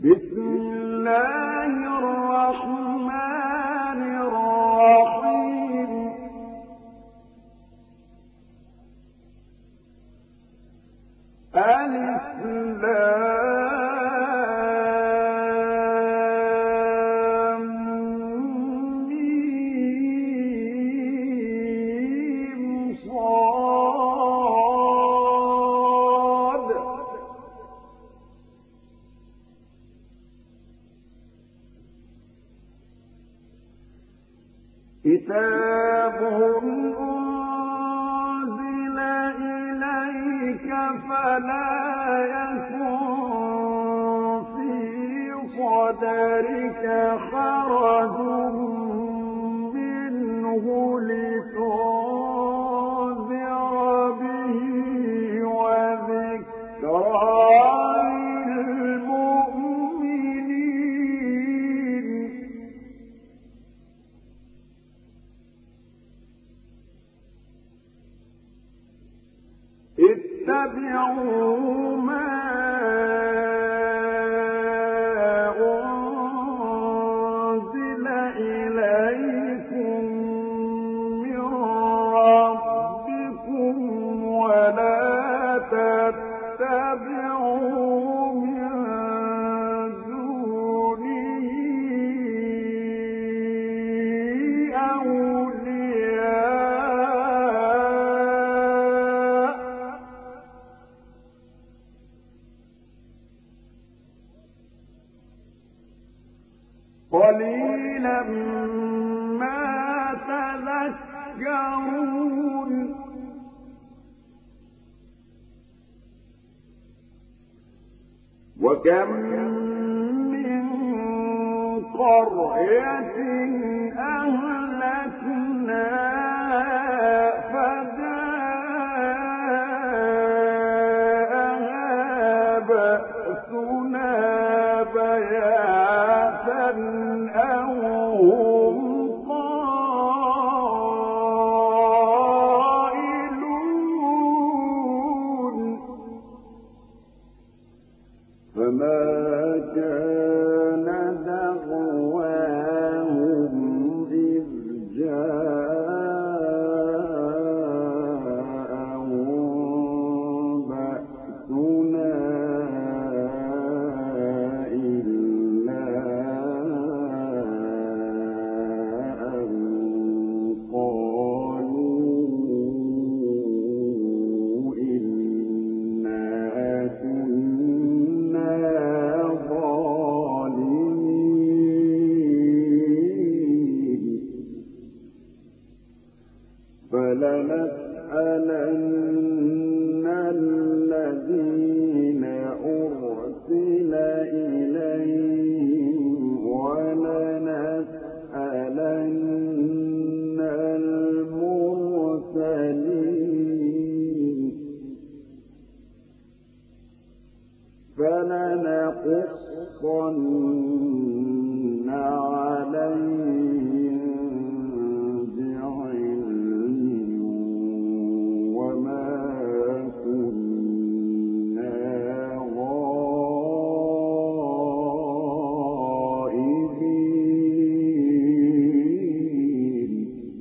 بسم الله الرحمن الرحيم ألف لام ميم صاد كتاب أنزل إليك فلا يكن في صدرك حرج منه لتنذر به وذكرى للمؤمنين اتبعوا ما أنزل إليكم من ربكم ولا تتبعوا من دونه أولياء قليلا ما تذكرون وكم من قرية أهلكناها فجاءها بأسنا بياتا أو هم قائلون فما كان دعواهم إذ جاءهم بأسنا إلا أن قالوا إنا كنا ظالمين فلنسألن الذين أرسل إليهم ولنسألن المرسلين فلنقصن عليهم بعلم وما كنا غائبين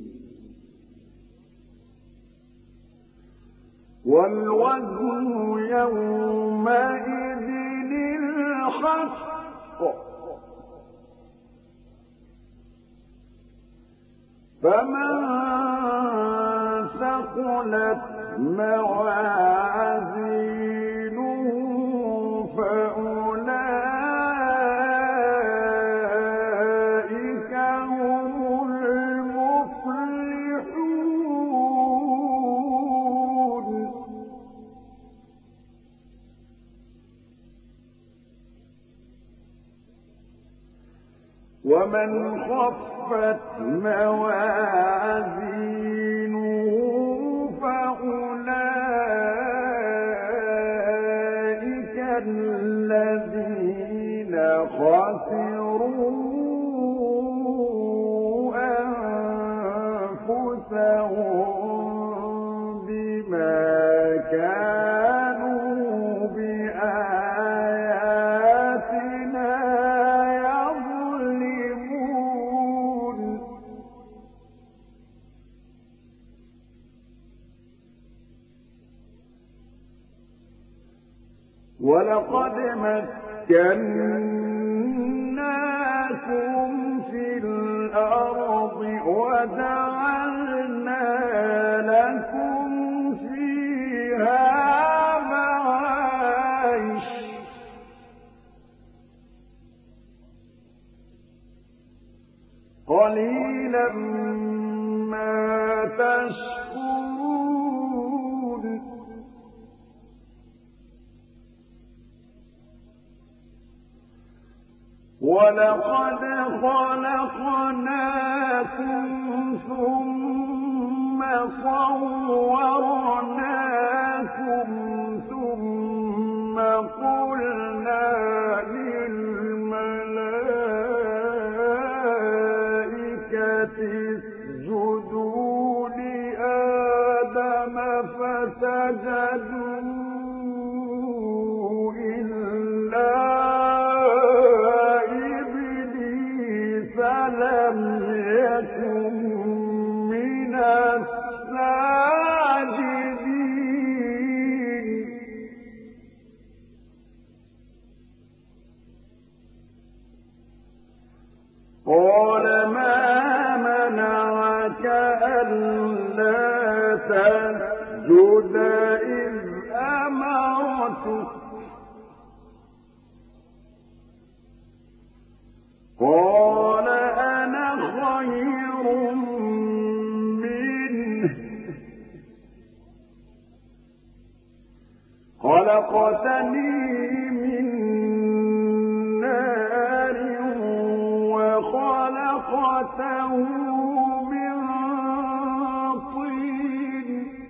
والوزن يومئذ الحق فمن ثقلت موازينه فأولئك هم المفلحون ومن خفت موازينه فأولئك الذين خسروا أنفسهم بما كانوا بآياتنا ولقد مكناكم في الأرض وجعلنا لكم فيها معايش قليلا ما تشكرون ولقد خلقناكم ثم صورناكم ثم قلنا للملائكة اسجدوا لآدم فسجدوا إلا لم يكن من الساجدين قال ما منعك ألا تسجد إذ أمرتك قال أنا خير منه خلقتني من نار وخلقته من طين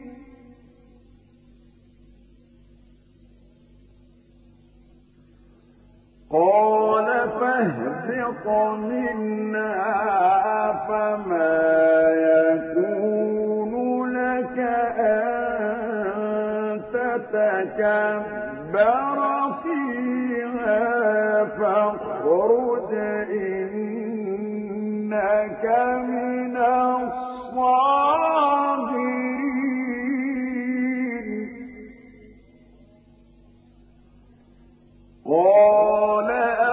قال فاهبط منها فما يكون لك أن تتكبر فيها فاخرج إنك من الصاغرين قال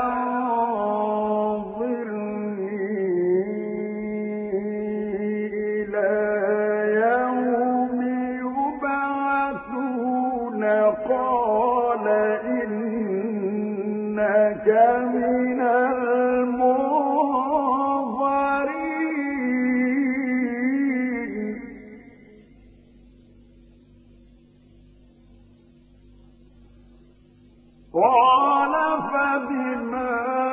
أنظرني إلى يوم يبعثون قال إنك من المنظرين قال فبما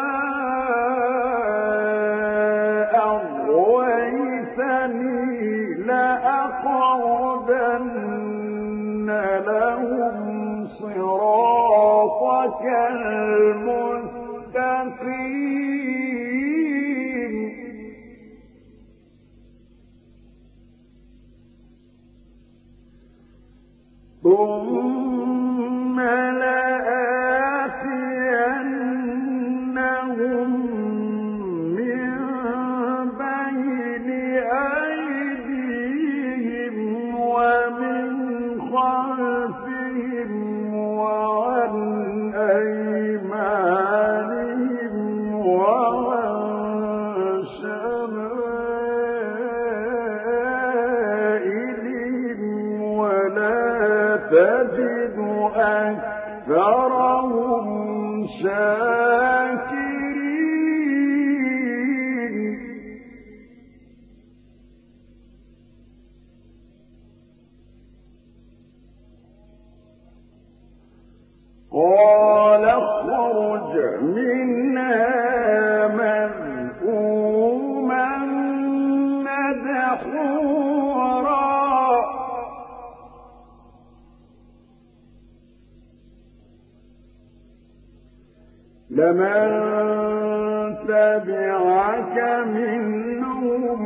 أغويتني لأقعدن لهم صراطك المستقيم ثم لآتينهم من بين أيديهم ومن خلفهم وعن أيمانهم وعن شمائلهم ولا تجد أكثرهم شاكرين قال اخرج منها مذءوما مدحورا لمن تبعك منهم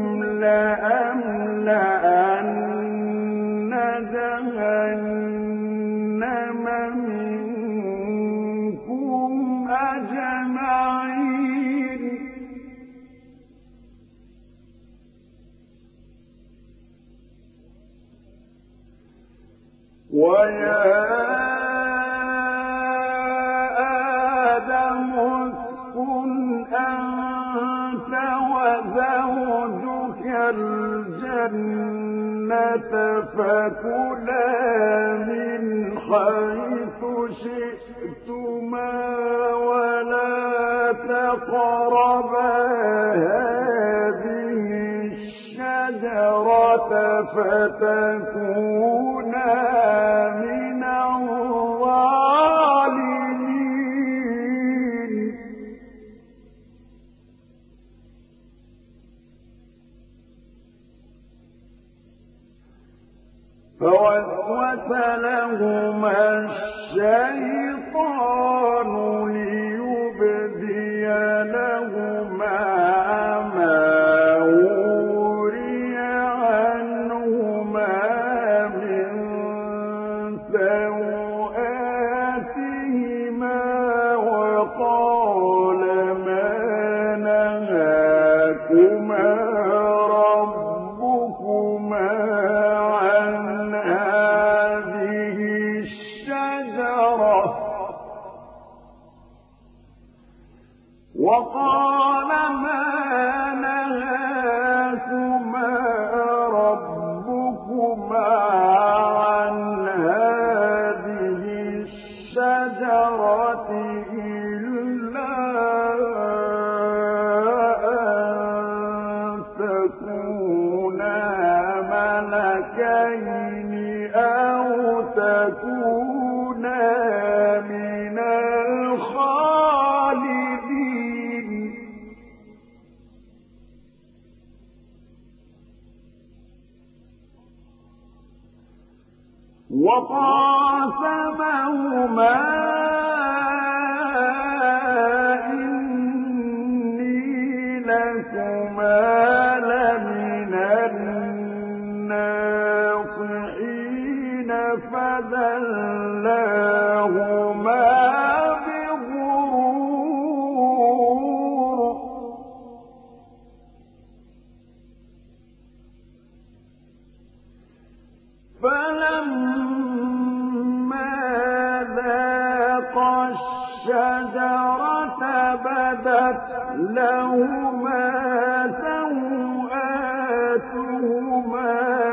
لأملأن جهنم منكم أجمعين ويا تمسكن أنت وزوجك الجنة فكلا من حيث شئتما ولا تقربا هذه الشجرة فتكونا من الظالمين. فوسوس لهما الشيطان ليبدي لهما ما وري عنهما من سوآتهما وقال ما نهاكما ربكما عن هذه الشجرة وقال ما نهاكما ربكما عن هذه الشجرة إلا أن تكونا ملكين أو تكونا من الخالدين. وقاسمهما إني لكما لمن الناصحين فدلاهما بغرور فلما ذاقا الشجرة بدت لهما سوآتهما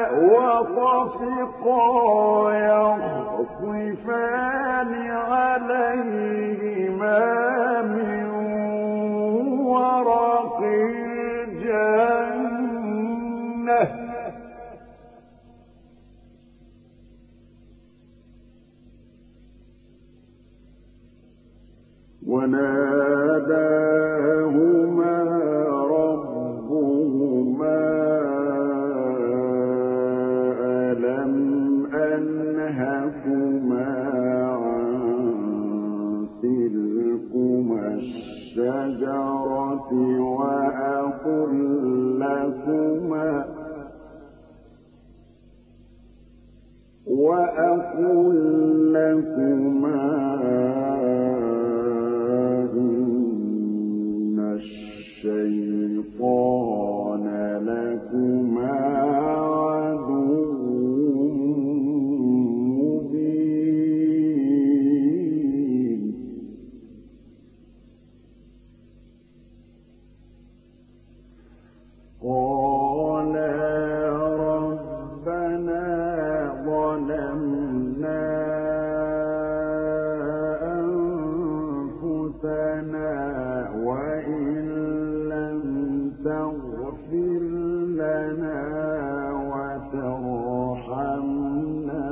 وطفقا يخصفان عليهما من ورق الجنة وناداهما ربهما ألم أنهكما عن تلكما الشجرة وأقل لكما إن الشيطان لكما عدو مبين. قالا ربنا ظلمنا أنفسنا وإن لم تغفر لنا وترحمنا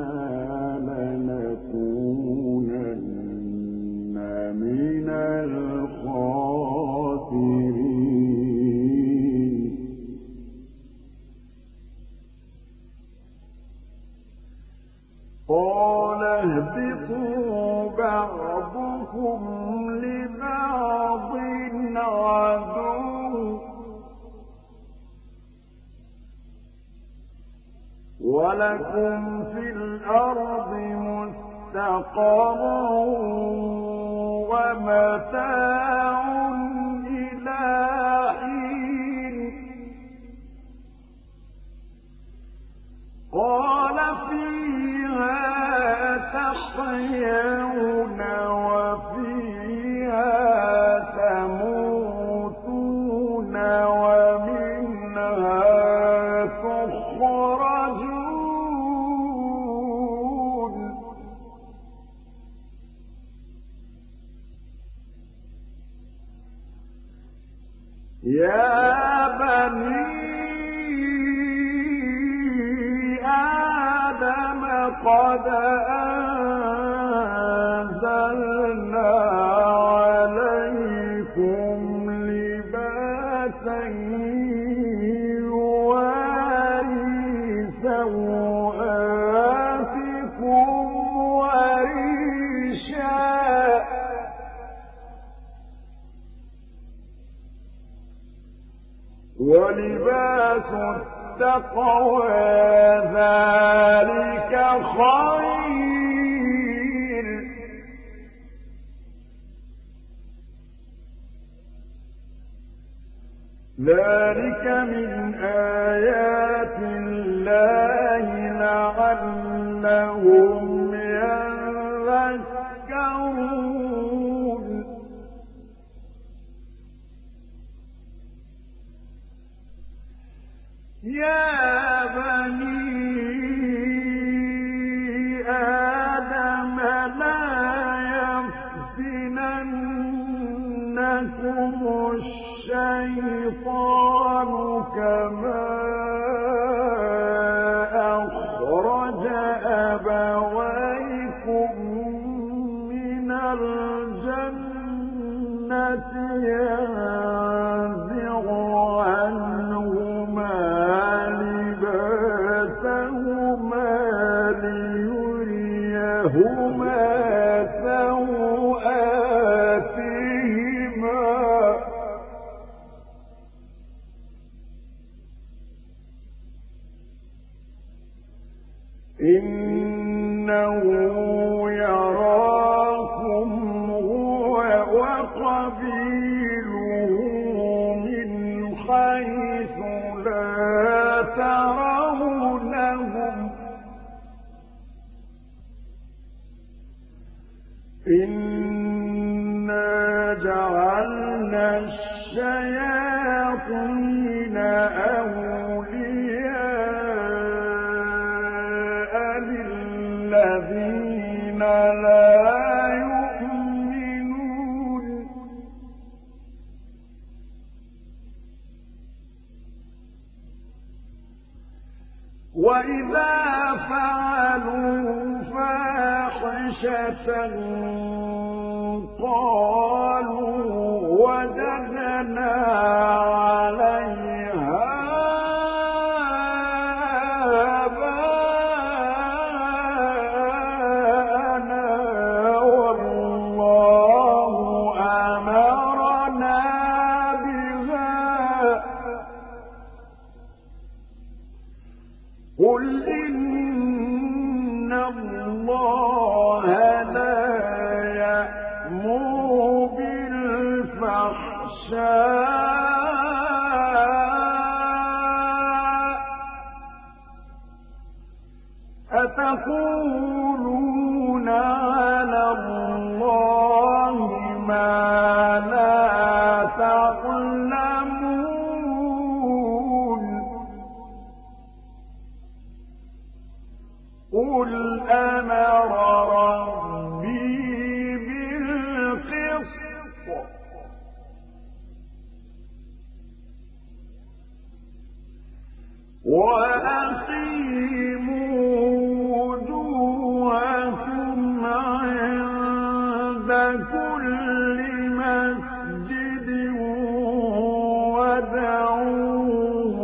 لنكونن من الخاسرين. قال اهبطوا بعضكم لبعض عدو ولكم في الأرض مستقر ومتاع إلى حين. قال فيها تحيون وفيها يا بني آدم قد أنزلنا عليكم لباسا يواري سوآتكم وريشا ولباس التقوى ذلك خير ذلك من آيات الله لعلهم يذكرون يا بني آدم لا يفتننكم الشيطان كما أخرج أبويكم من الجنة ينزع عنهما لباسهما ليريهما سوآتهما إنه يراكم هو وقبيله من حيث لا ترونهم إنا جعلنا الشياطين أولياء للذين لا يؤمنون وإذا فعلوا فاحشة قالوا وجدنا عليها آباءنا والله أمرنا بها قل إن الله لا يأمر بالفحشاء أتقولون على الله ما لا تعلمون قل أمر ربي بالقسط وأقيموا وجوهكم عند كل مسجد ودعوه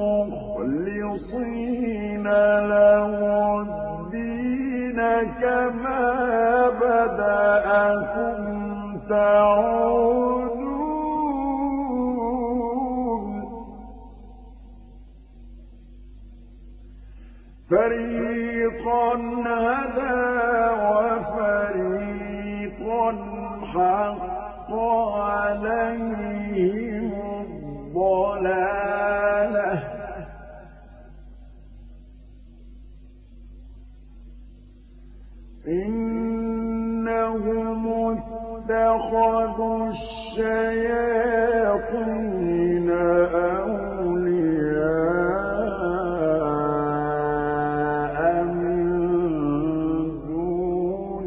مخلصين له الدين كما بدأكم تعودون فريقا هدى وفريقا حق عليهم الضلالة إنهم اتخذوا الشياطين أولياء من دون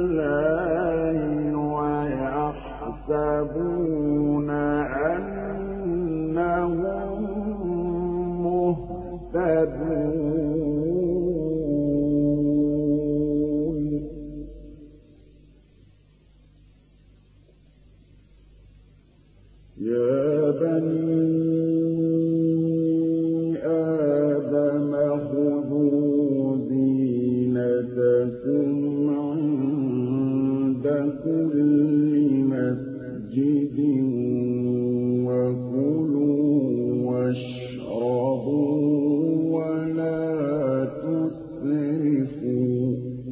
الله ويحسبون أنهم يا بني آدم خذوا زينتكم عند كل مسجد وكلوا واشربوا ولا تسرفوا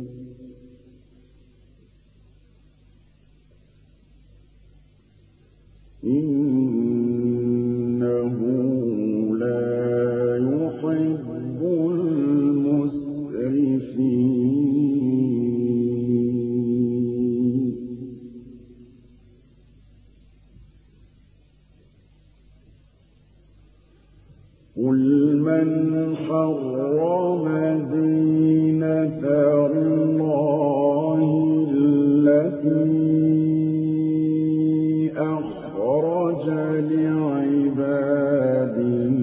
إنه لا يحب المسرفين قل من حرم زينة الله التي أخرج لعباده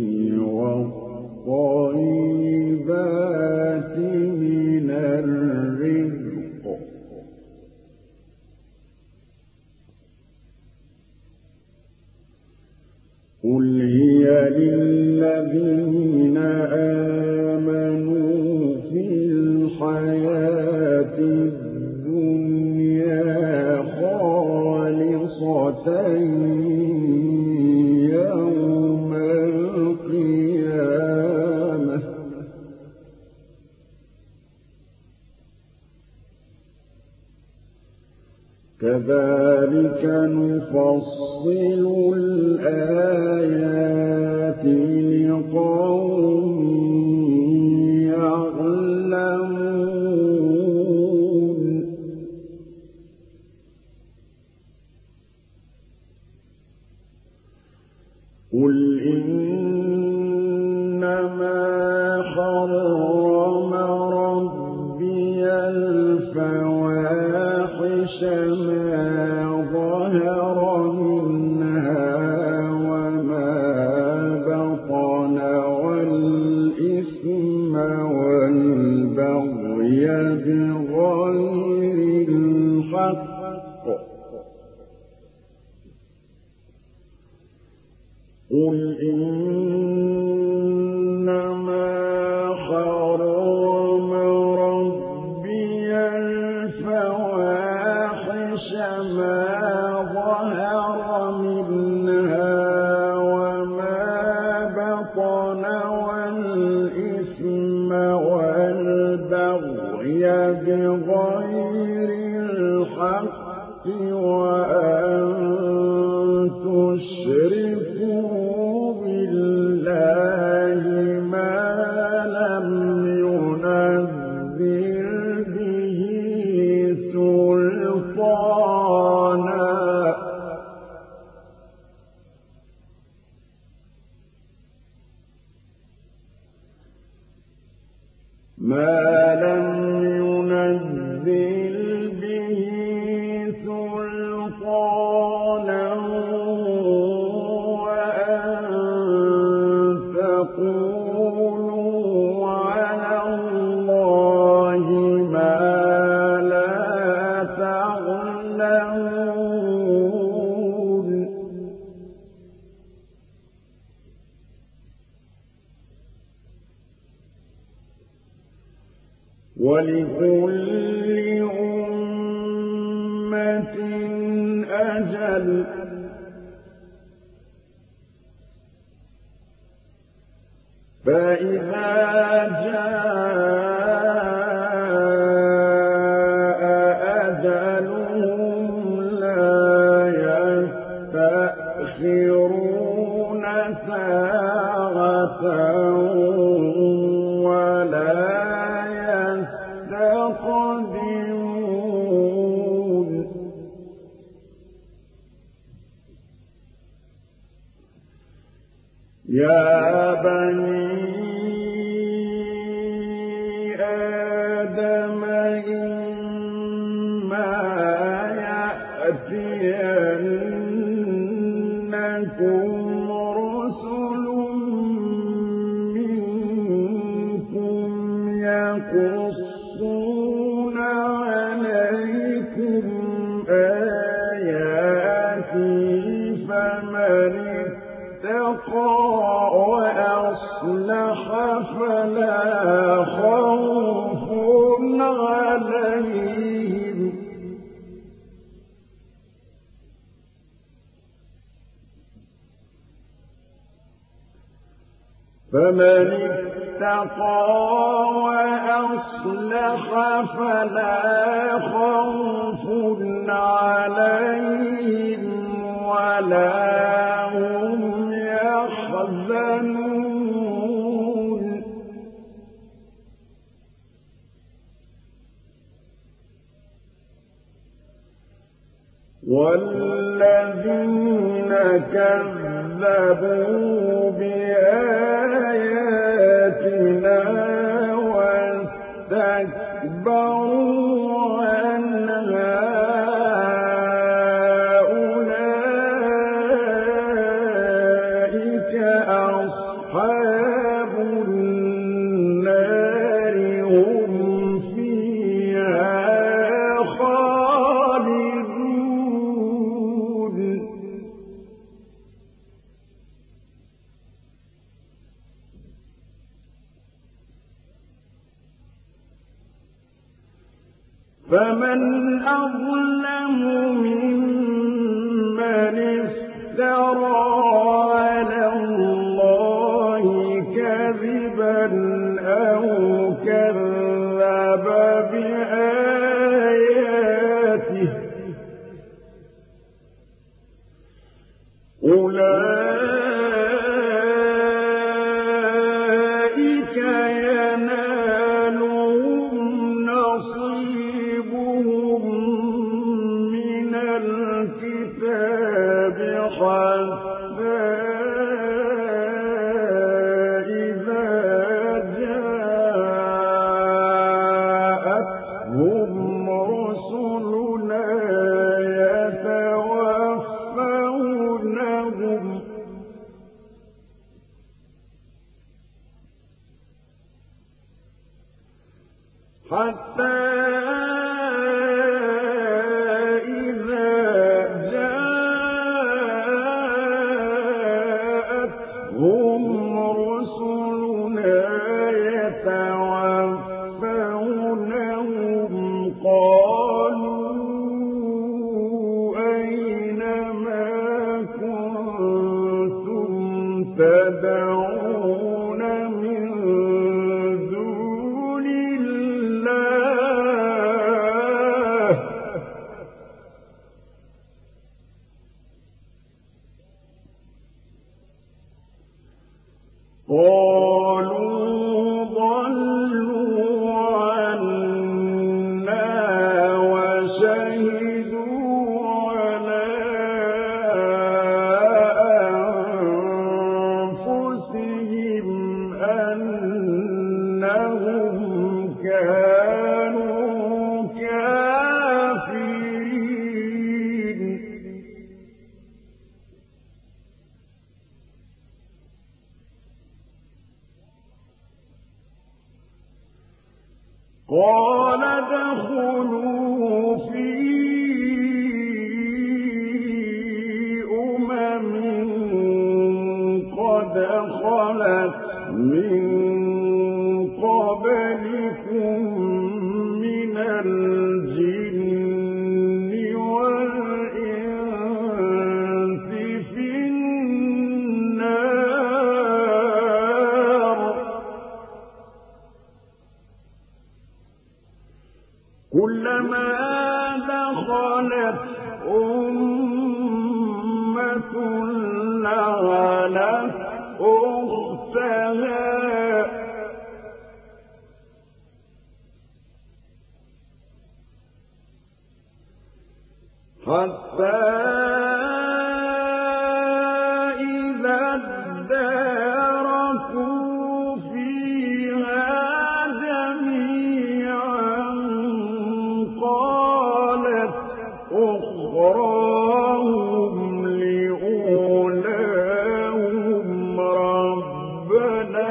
والطيبات من الرزق قل هي للذين آمنوا في الحياة الدنيا خالصة يوم القيامة كذلك نفصل الآيات لقوم يعلمون قل إنما حرم ربي الفواحش ما ظهر منها وما بطن والإثم والبغي بغير الحق قل إنما حرم ربي الفواحش ما ظهر منها وما بطن والإثم والبغي بغير الحق وأن تشركوا بالله ما لم ينزل به سلطانا تقولوا على الله ما لا تعلمون ولكل أمة أجل فإذا جاء أجلهم لا يستأخرون ساعة ولا يستقدمون يا بني آدم إما يأتينكم رسل منكم يقصون عليكم آياتي اتقى وأصلح فلا خوف عليهم فمن اتقى وأصلح فلا خوف عليهم ولا هم يحزنون والذين كذبوا بآياتنا واستكبروا عنها أولئك أصحاب النار هم فيها خالدون فمن أظلم ممن افترى على الله كذبا أو كذب بآياته أولئك ينالهم نصيبهم من الكتاب حتى إذا جاءتهم رسلنا يتوفونهم حتى إذا جاءتهم رسلنا يتوفونهم قالوا أين ما كنتم تدعون من دون الله قالوا ضلوا عنا وشهدوا على أنفسهم أنهم كانوا كافرين قال ادخلوا في قد خلت من قبلكم من الجن والإنس في النار كلما دخلت أمة لعنت أختها حتى إذا اداركوا فيها جميعا قالت أخراهم لأولاهم ربنا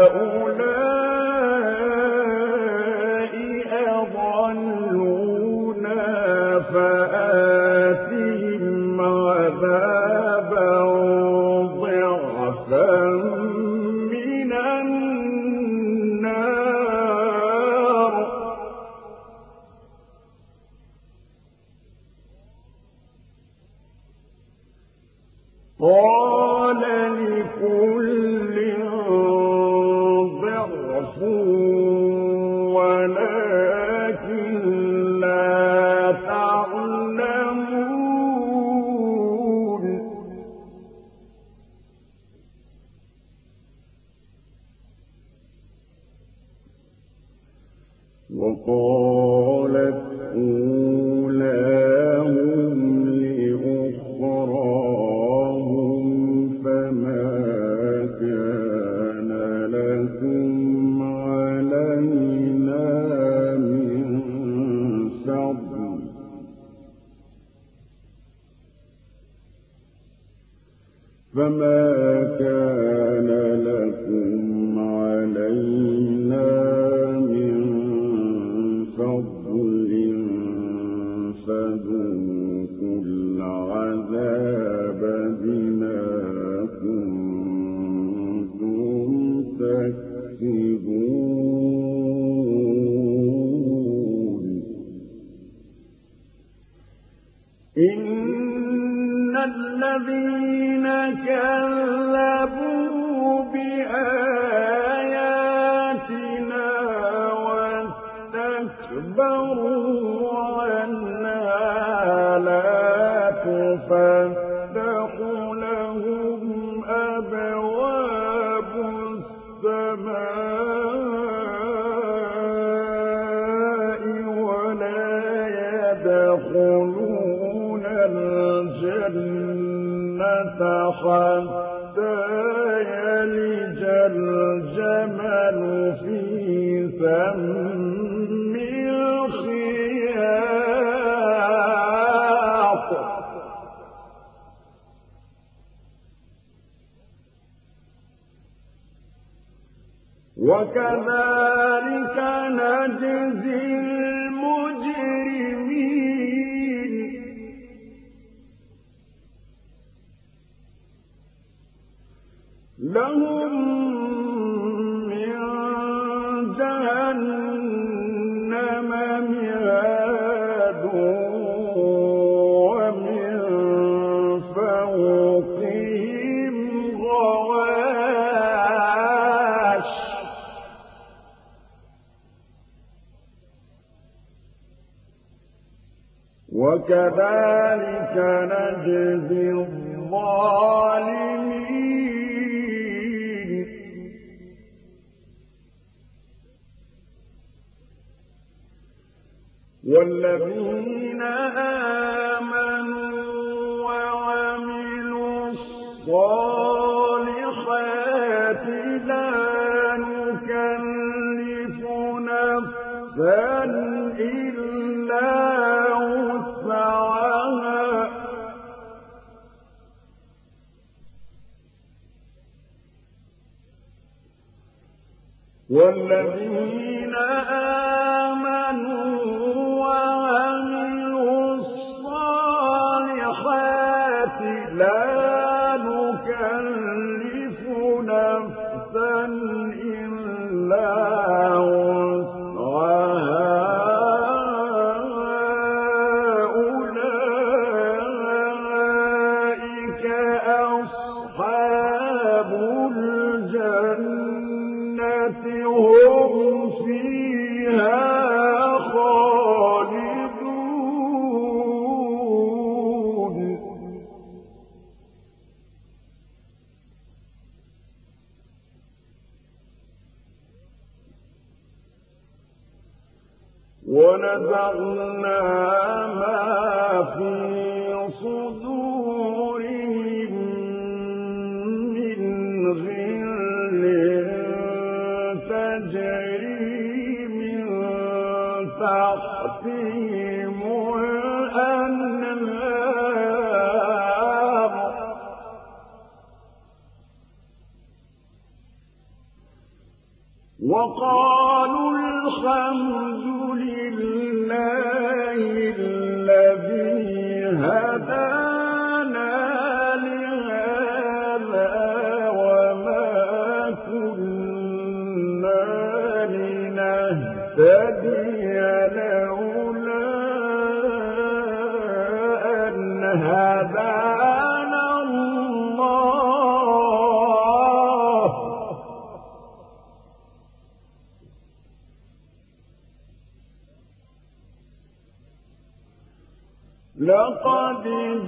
هؤلاء أضلونا قال لكل ضعف ولكن لا تعلمون وقالت أولاهم لأخراهم فما كان لكم علينا من فضل فذوقوا العذاب بما كنتم تكسبون إن الذين كذبوا بآياتنا واستكبروا عنها لا تفتح لهم أبواب السماء ولا يدخلون الجنة حتى يلج الجمل في سم الخياط وكذلك نجزي المجرمين لهم من جهنم مهاد ومن فوقهم غواش وكذلك نجزي الظالمين والذين آمنوا وعملوا الصالحات لا نكلف نفسا إلا وسعها والذين آمنوا وعملوا الصالحات لا نكلف نفسا إلا وسعها أولئك أصحاب الجنة هم فيها خالدون ونزعنا ما في صدورهم من غل تجري من تحتهم الأنهار وقالوا الحمد لله الذي هدانا لهذا وما كنا لنهتدي لولا أن هدانا الله لقد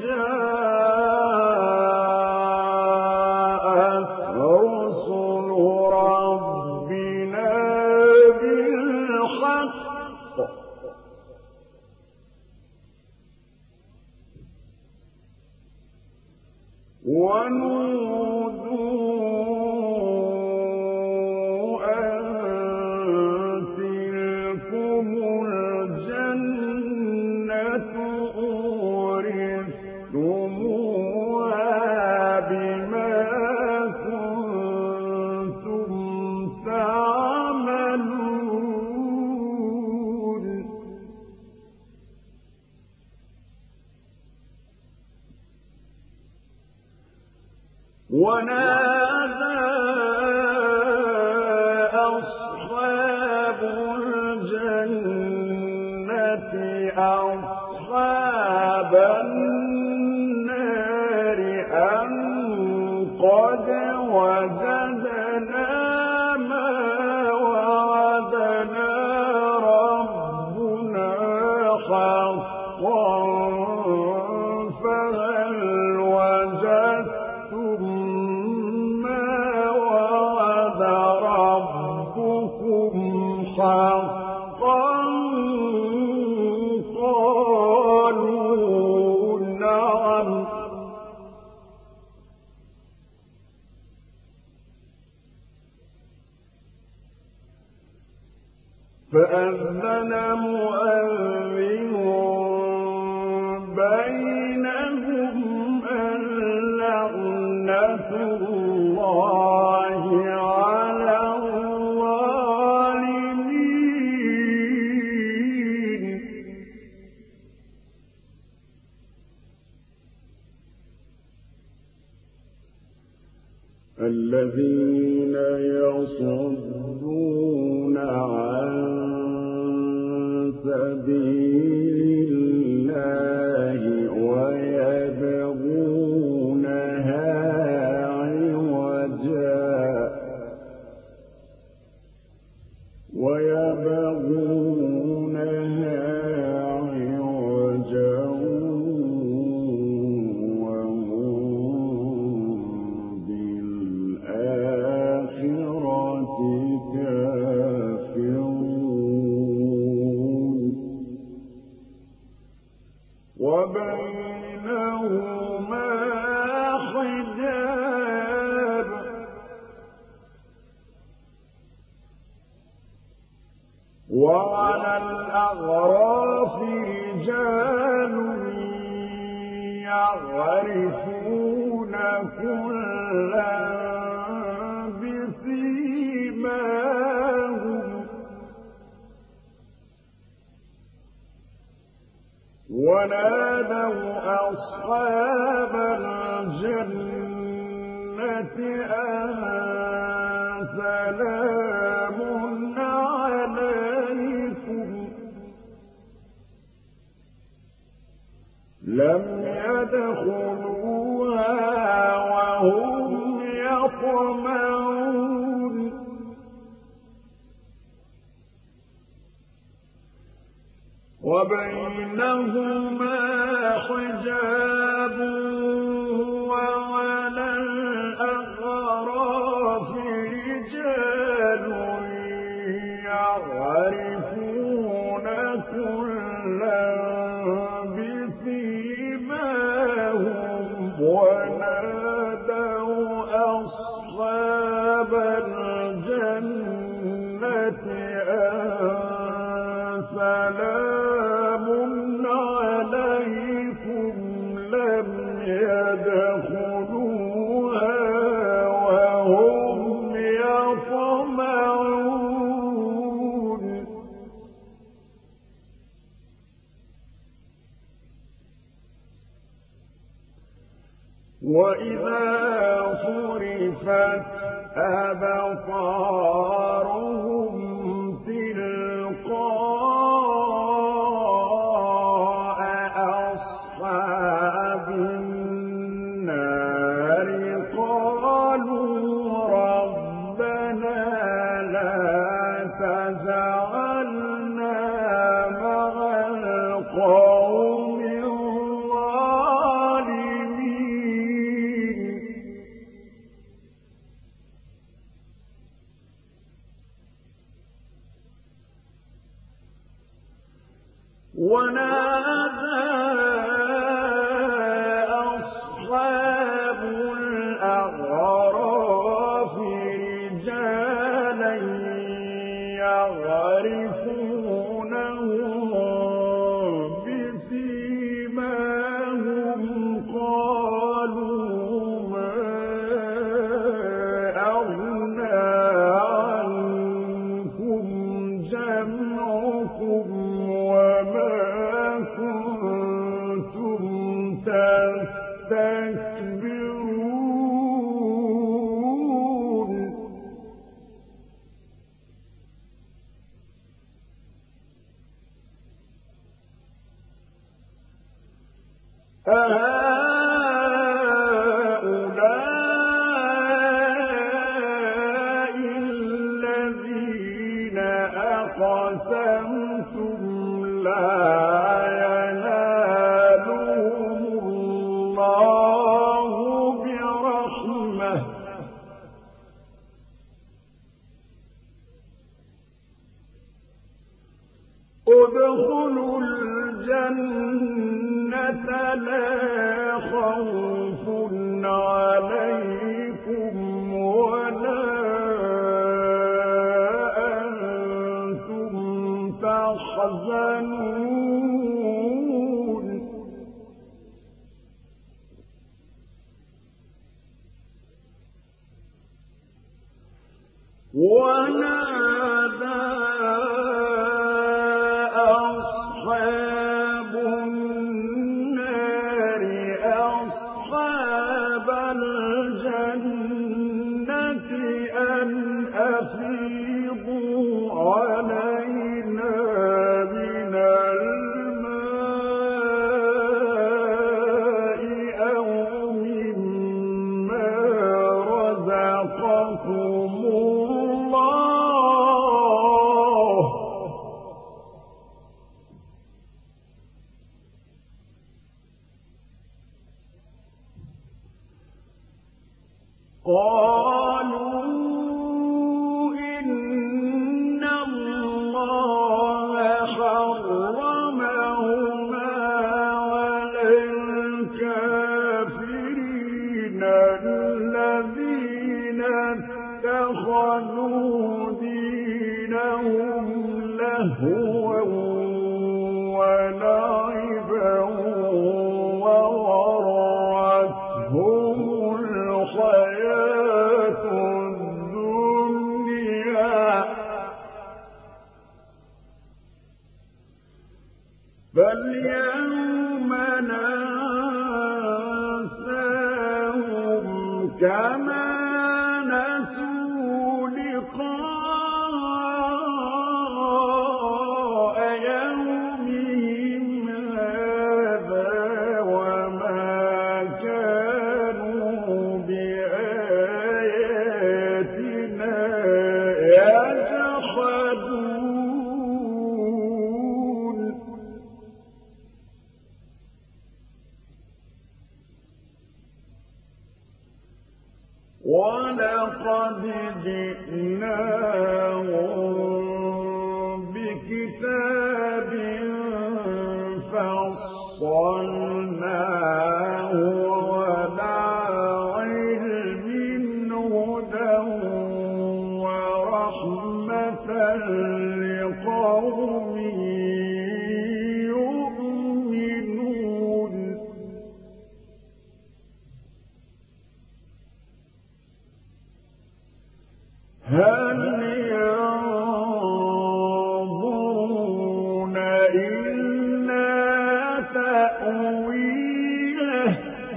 جاءت رسل ربنا بالحق ونودوا أن تلكم الجنة أورثتموها بما كنتم تعملون ونادى أصحاب الجنة أصحاب النار أن قد وجدنا ما وعدنا ربنا حقا فهل وجدتم ما وعد ربكم حقا قالوا نعم فأذن مؤذن بينهم اللعنة الله على الظالمين الذين يصدون عن سبيل الله ويبغونها عوجا وهم بالآخرة كافرون وبينهما حجاب وعلى الأعراف رجال يعرفون كلا بسيماهم ونادوا أصحاب الجنة أن سلام عليكم لم يدخلوها وهم يطمعون وبينهما حجاب وعلى الأعراف رجال يعرفون كلا بسيماهم ونادوا أصحاب الجنة أن سلام عليكم لم يدخلوها وهم يطمعون وإذا صرفت أبصارهم تلقاء أصحاب النار قالوا ربنا لا تجعلنا مع القوم الظالمين ونادى أصحاب الأعراف رجالا يعرفونهم بسيماهم قالوا ما أغنى عنكم جمعكم وما كنتم تستكبرون أهؤلاء الذين أقسمتم لا ينالهم الله برحمة ادخلوا الجنة لا خوف عليكم ولا أنتم تحزنون ونادى أصحاب النار أصحاب الجنة أن أفيضوا علينا من الماء أو مما رزقكم الله قالوا إن الله حرمهما على الكافرين الذين اتخذوا دينهم لهوا ولعبا وغرتهم الحياة الدنيا فاليوم ننساهم كما نسوا لقاء يومهم هذا وما كانوا بآياتنا يجحدون ولقد جئناهم بكتاب فصلناه على علم هدى ورحمة لقوم يؤمنون هل ينظرون إلا تأويله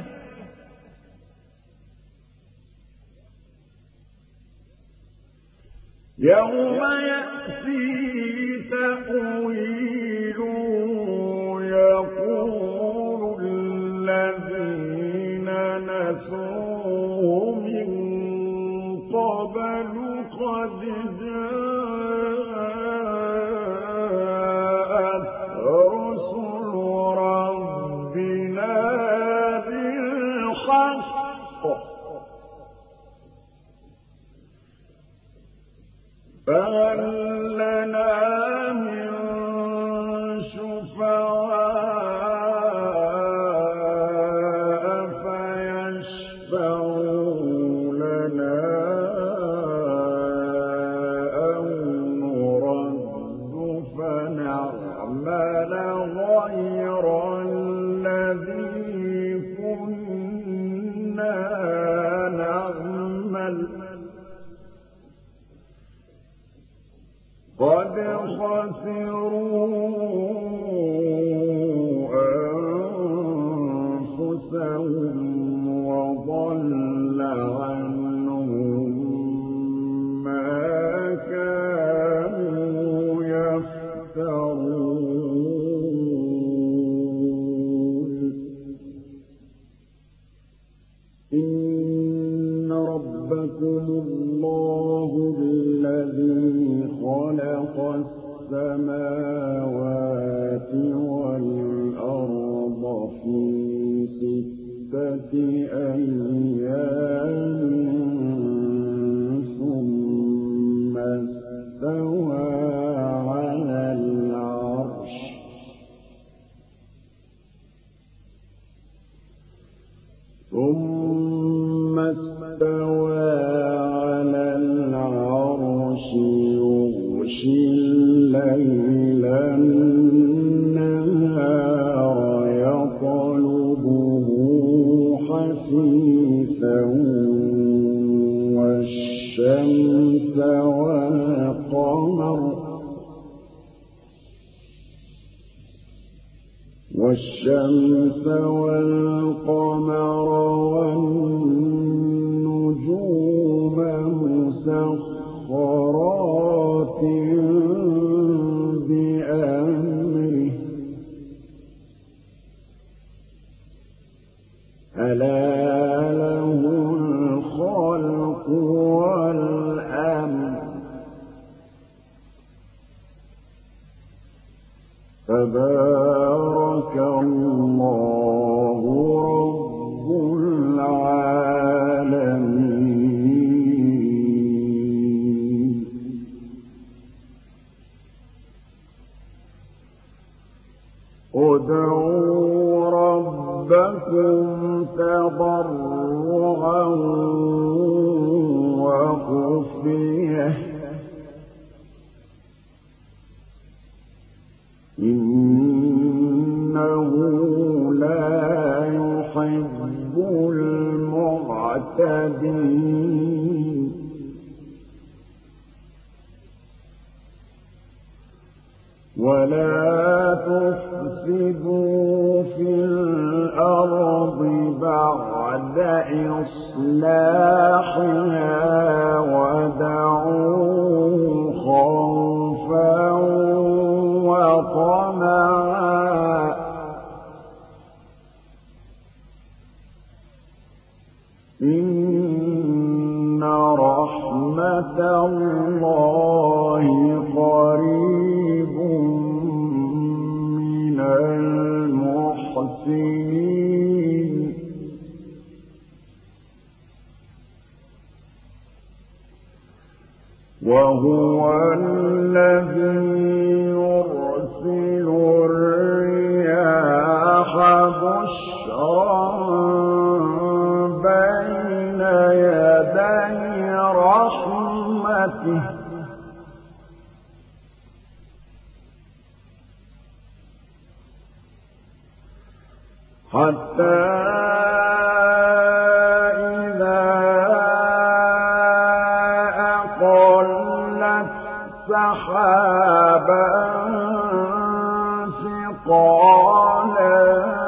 يوم يأتي تأويله يقول الذين نسوه من قبل قد جاءت رسل ربنا بالحق فهل لنا فيشفعوا لنا أو نرد فنعمل غير الذي كنا نعمل قد خسروا أنفسهم وضل عنهم ما كانوا يفترون إن ربكم الله الذي خلق السماوات والأرض في 6 أيام ثم استوى على العرش يغشي الليل النهار يطلبه حثيثا والشمس والقمر والنجوم مسخرات بأمره ألا له الخلق والأمر تبارك الله رب العالمين ادعوا ربكم تضرعا وخفية إنه لا يحب المعتدين ولا تفسدوا في الأرض بعد إصلاحها ودعوه خوفا وطمعا إن رحمة الله قريب من المحسنين وهو الذي يرسل الرياح بشرا بين يدي رحمته حتى إذا أقلت سحابا ثقالا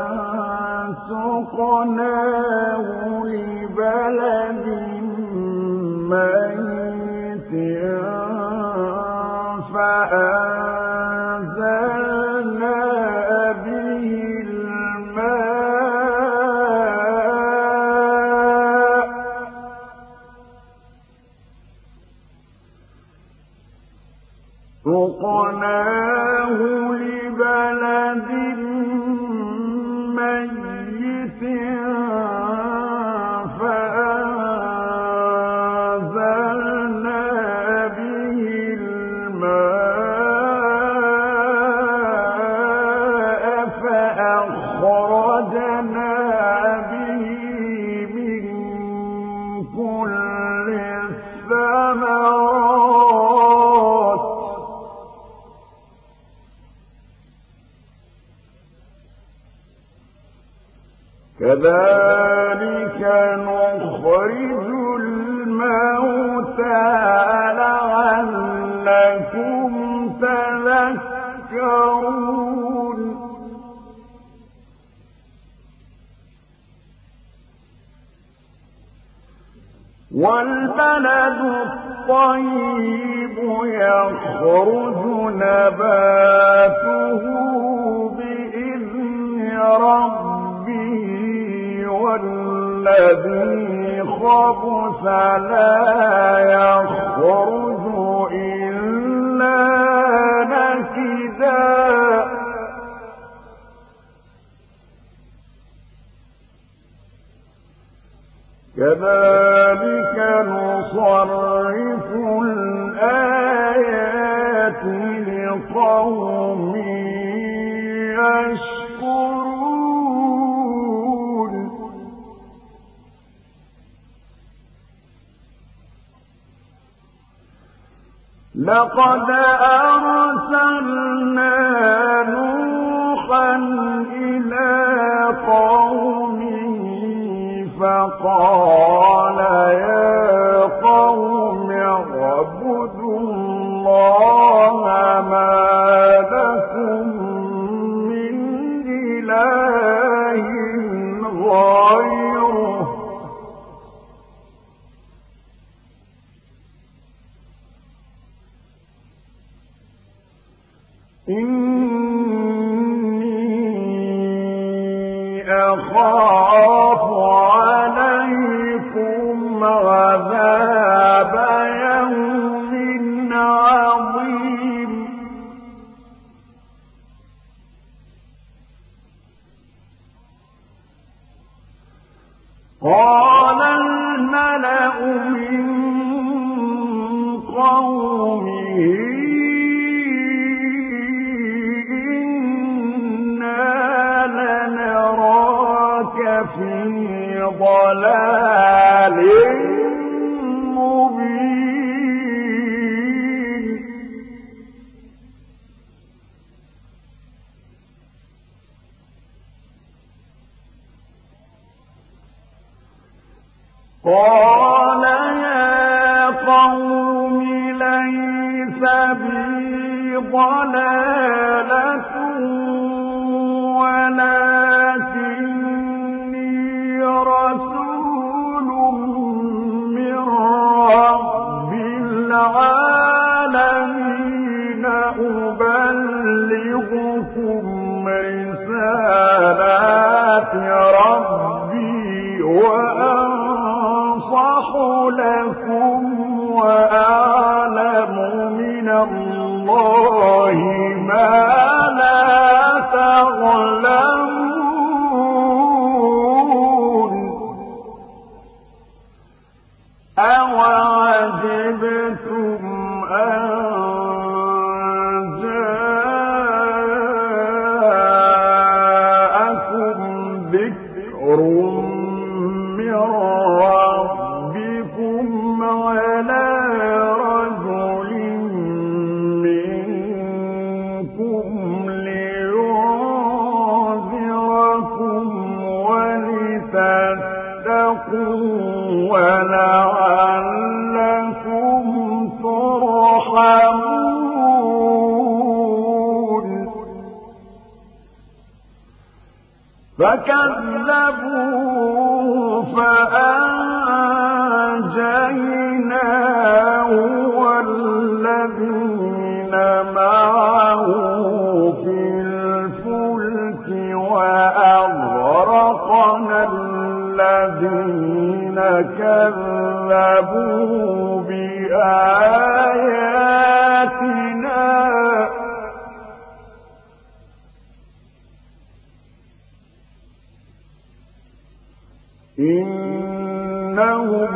سقناه لبلد ميت فأنزلنا به الماء سقناه لبلد ميت كذلك نخرج الموتى لعلكم تذكرون والبلد الطيب يخرج نباته بإذن ربه والذي خبث لا يخرج إلا نكدا كذلك نصرف الآيات لقوم يشكرون لقد أرسلنا نوحا إلى قومه فقال يا قوم اعبدوا الله ما لكم من إله غيره إني أخاف عليكم عذاب يوم عظيم قال الملأ من قومه لنراك في ضلال مبين قال يا قوم ليس بي ضلالة ولكني رسول من رب العالمين أبلغكم رسالات ربي وأنصح لكم وأعلم من الله ما لا تعلمون أوعجبتم أن جاءكم ذكر من ربكم على رجل منكم لينذركم ولتتقوا ولعلكم ترحمون فكذبوه فأنجيناه والذين معه في الفلك وأغرقنا الذين كذبوا بآياتنا إنهم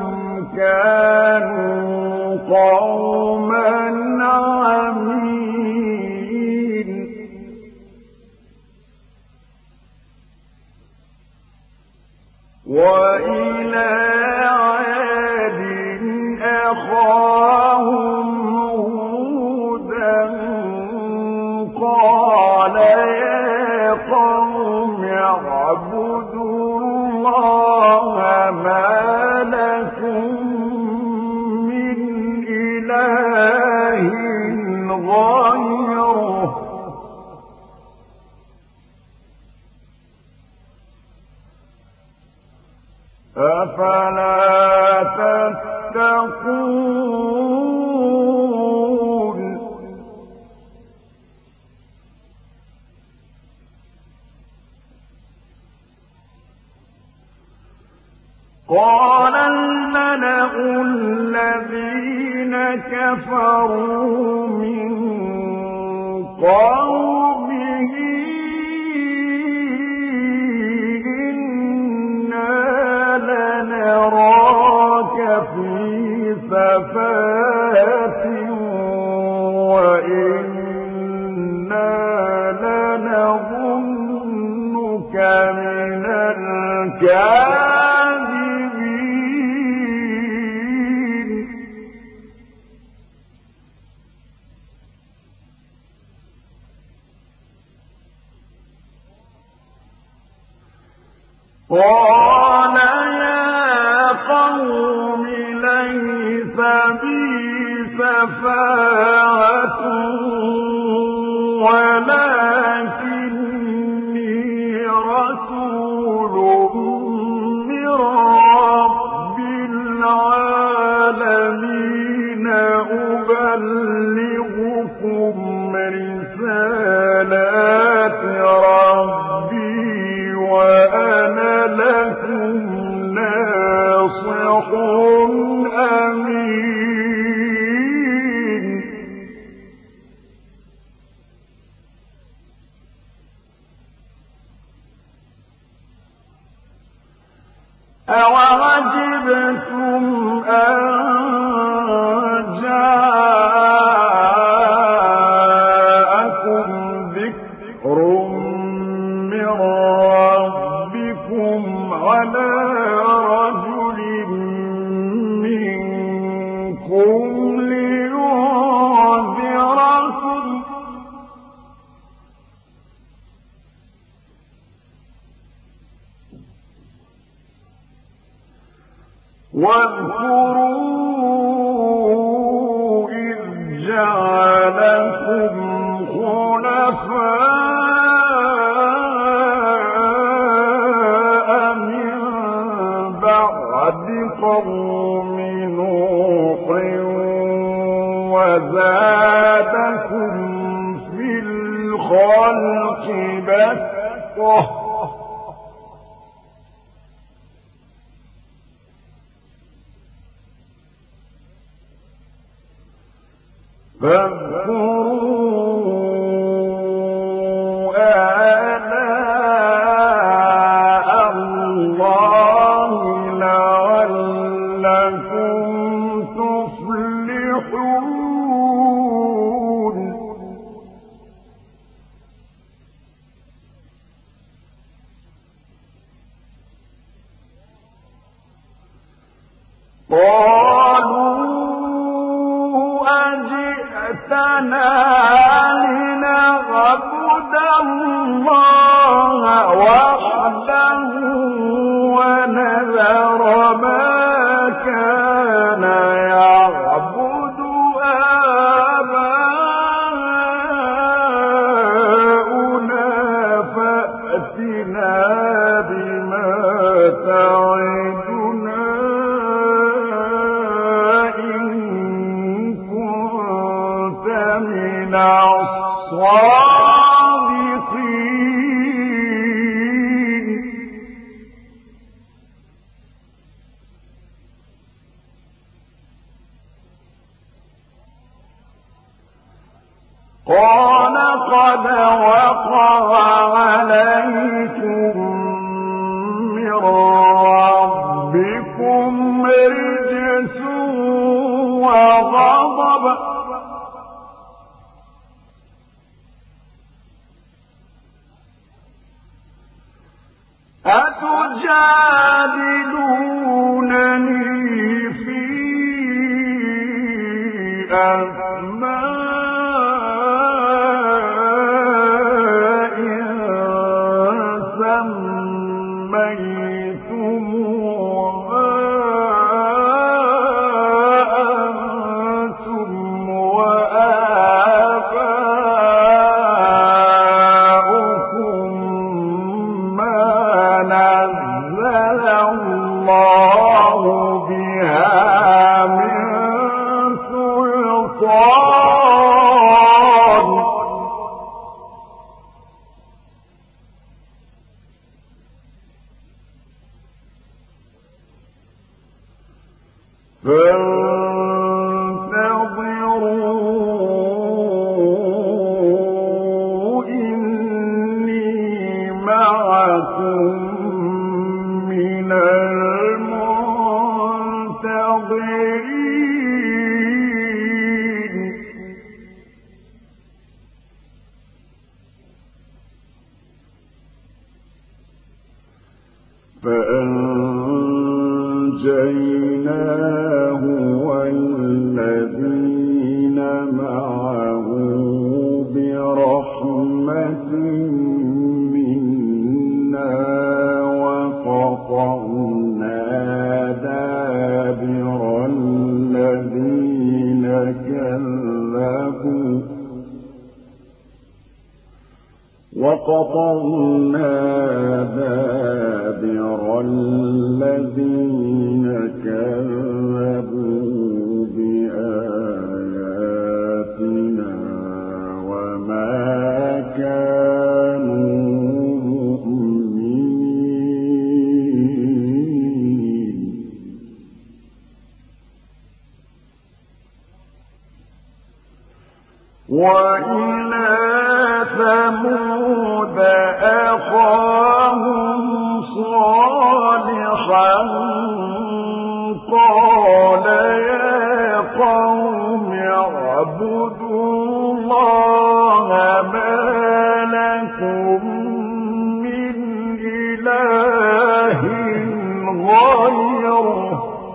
كانوا قوما عمين وإلى عاد أخاهم هودا قال يا قوم اعبدوا أفلا تتقون قال الملأ الذين كفروا من قومه لنراك في سفاهة وإنا لنظنك من الكاذبين قال قوم ليس بي سفاهة ولكني رسول من رب العالمين أبلغكم رسالات ربي وأنا لكم ناصح أمين أوعجبتم أن جاءكم ذكر من ربكم على رجل منكم لينذركم واذكروا إذ جعلكم خلفاء من بعد قوم نوح وزادكم في الخلق بسطة فاذكروا آلاء الله لعلكم تفلحون قالوا أجئتنا لنعبد الله وحده ونذر ما كان يعبد آباؤنا فأتنا بما تعدنا من الصادقين قال قد وقع عليكم من ربكم رجس وغضب أتجادلونني في أسماء سميتموها أنتم وآباؤكم ما نزل الله الله بها من سلطان فانتظروا إني معكم من المنتظرين فأنجيناه والذين معه برحمة منا وقطعنا دابر الذين كذبوا بآياتنا وما كانوا مؤمنين وإلى ثمود أخاهم صالحا قال يا قوم اعبدوا الله ما لكم من إله غيره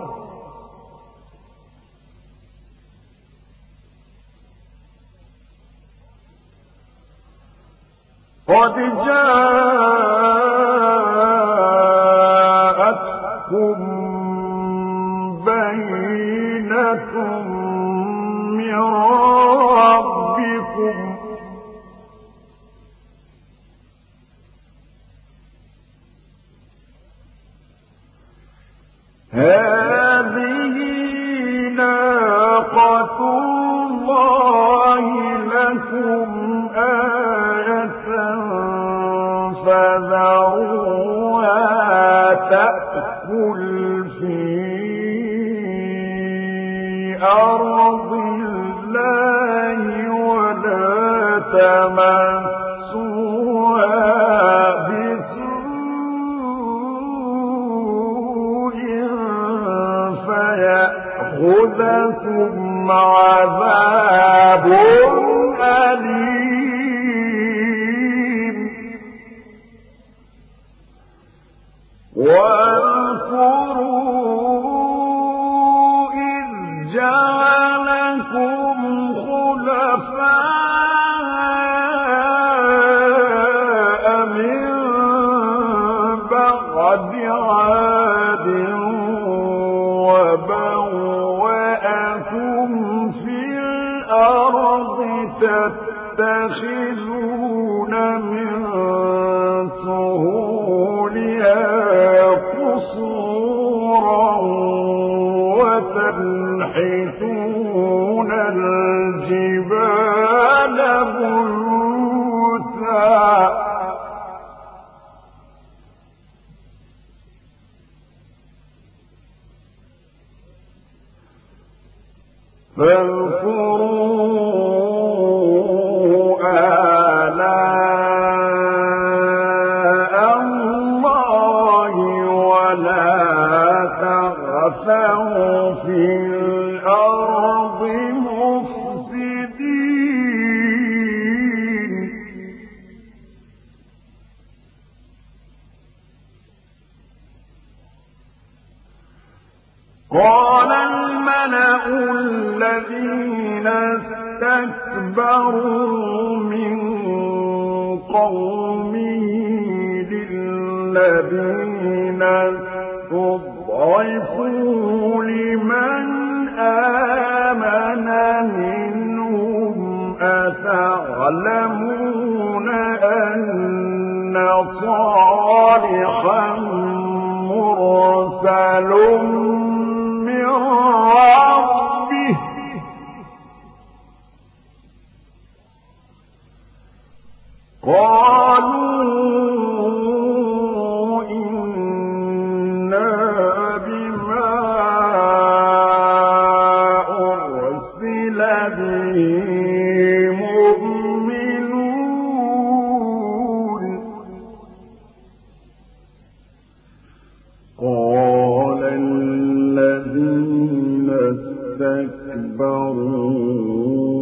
قد جاءتكم بينة من ربكم هذه ناقة الله لكم آية فذروها تأكل في أرض الله ولا تمسوها بسوء فيأخذكم عذاب أليم واذكروا إذ جعلكم خلفاء من بعد عاد وبوأكم في الأرض تتخذون من سهولها قصورا وتنحتون الجبال بيوتا فاذكروا آلاء الله ولا تغثوا في الأرض مفسدين قال الملأ الذين استكبروا من قومه للذين استضعفوا لمن آمن منهم أتعلمون أن صالحا مرسل منزل من ربه قالوا إنا بما أرسل به مؤمنون قال الذين استكبروا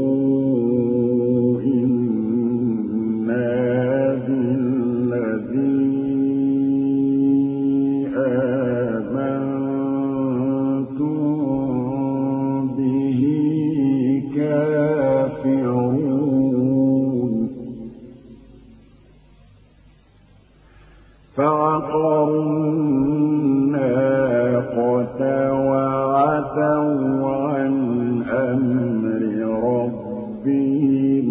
فعقروا الناقة وعتوا عن أمر ربهم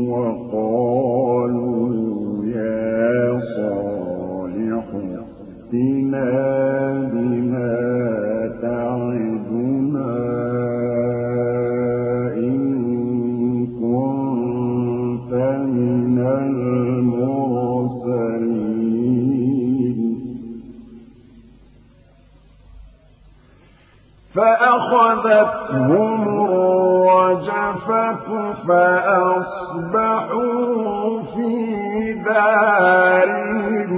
وقالوا يا صالح ائتنا بما تعدنا إن كنت من المرسلين فأخذتهم الرجفة فأصبحوا في دارهم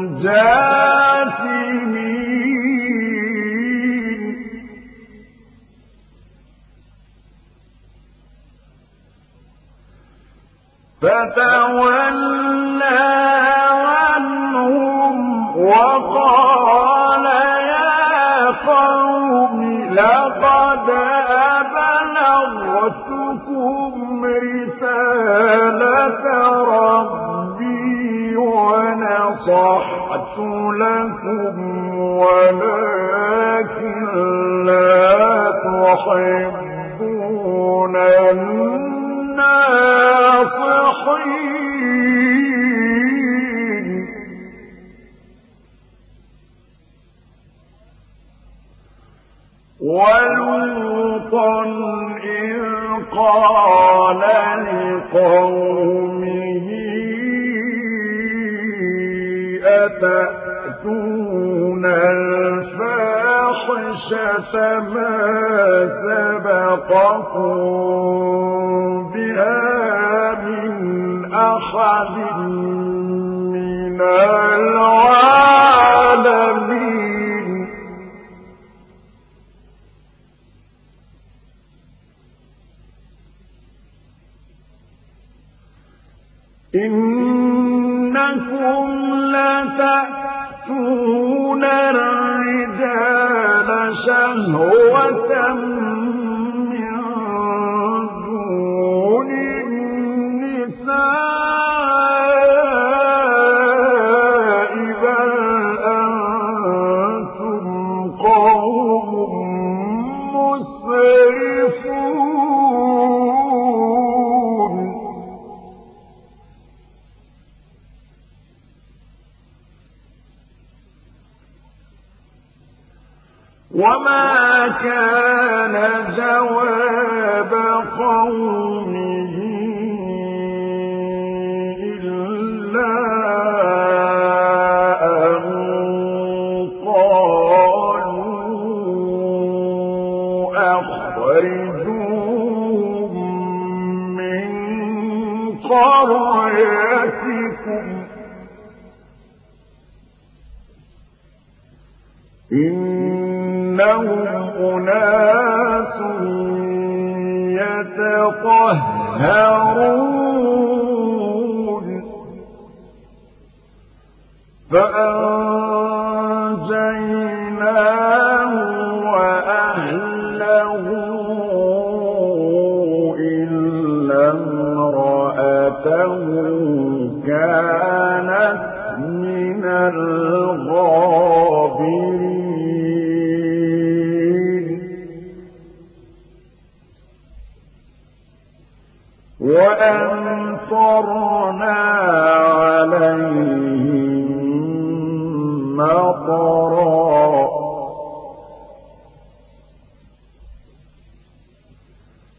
جاثمين فتولى عنهم وقال يا قوم لقد أبلغتكم رسالة ربي ونصحت لكم ولكن لا تحبون الناصحين ولوطا إذ قال لقومه أتأتون الفاحشة ما سبقكم بها من أحد من العالمين إنكم لتأتون الرجال شهوة من دون النساء بل أنتم قوم مسرفون وما كان جواب قومه إلا أن قالوا أخرجوهم من قريتكم إنهم أناس يتطهرون فأنجيناه وأهله إلا امرأته كانت من الغابرين وأمطرنا عليهم مطرا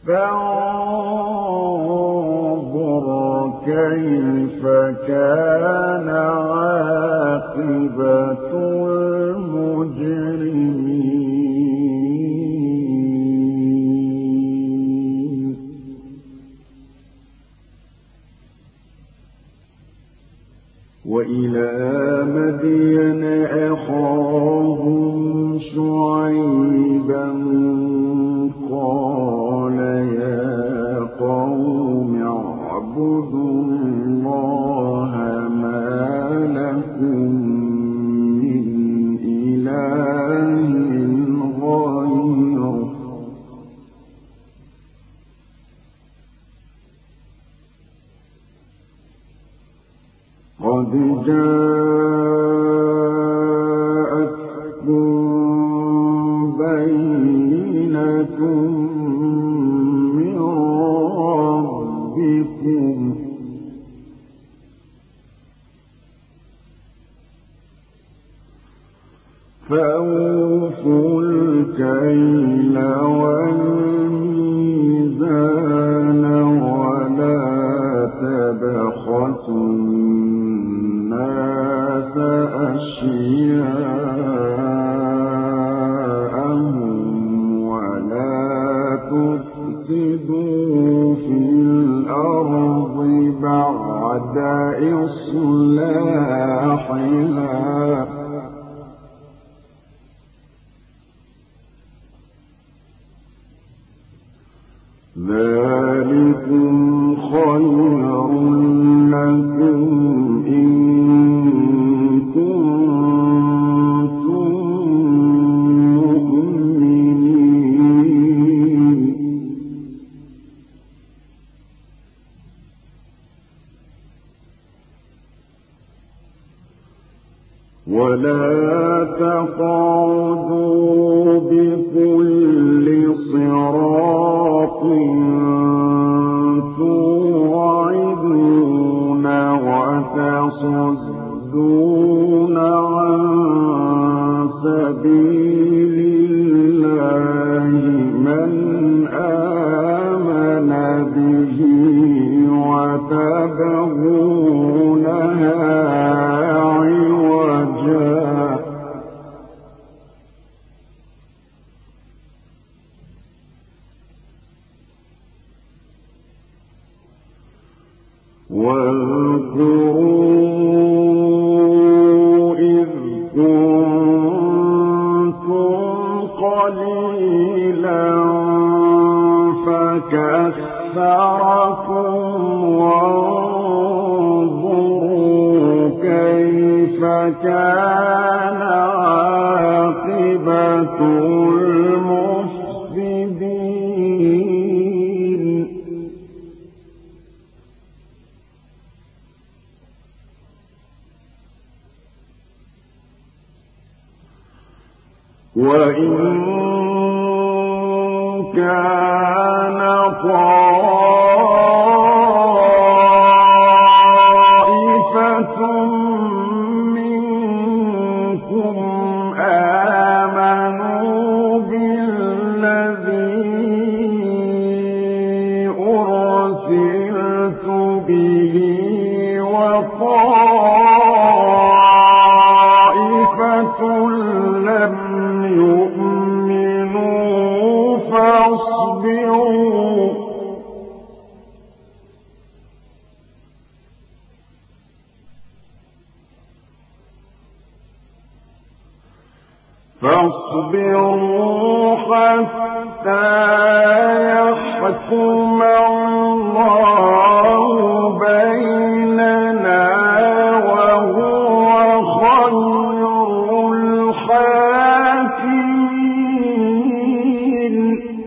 فانظر كيف كان عاقبة المجرمين. وإلى مدين أخاهم شعيبا قال يا قوم اعبدوا الله ما لكم من إله غيره قد جاءتكم بينة من ربكم فأوفوا الكيل والميزان ولا تبخسوا الناس أشياءهم ولا تفسدوا في الأرض بعد إصلاحها ذلكم خير لكم إن كنتم مؤمنين. ولا تقعدوا بكل صراط توعدون وتصدون عن سبيل الله من آمن به وتبغونها عوجا واذكروا إذ كنتم قليلا فكثركم وانظروا كيف كان عاقبة المفسدين. وإن كان طائفة منكم آمنوا بالذي أرسلت به وطائفة لم يؤمنوا فاصبروا حتى يحكم الله بيننا وهو خير الحاكمين.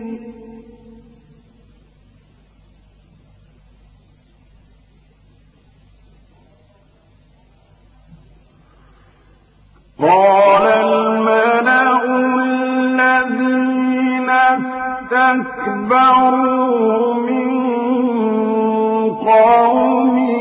قال الملأ الذين استكبروا من قومه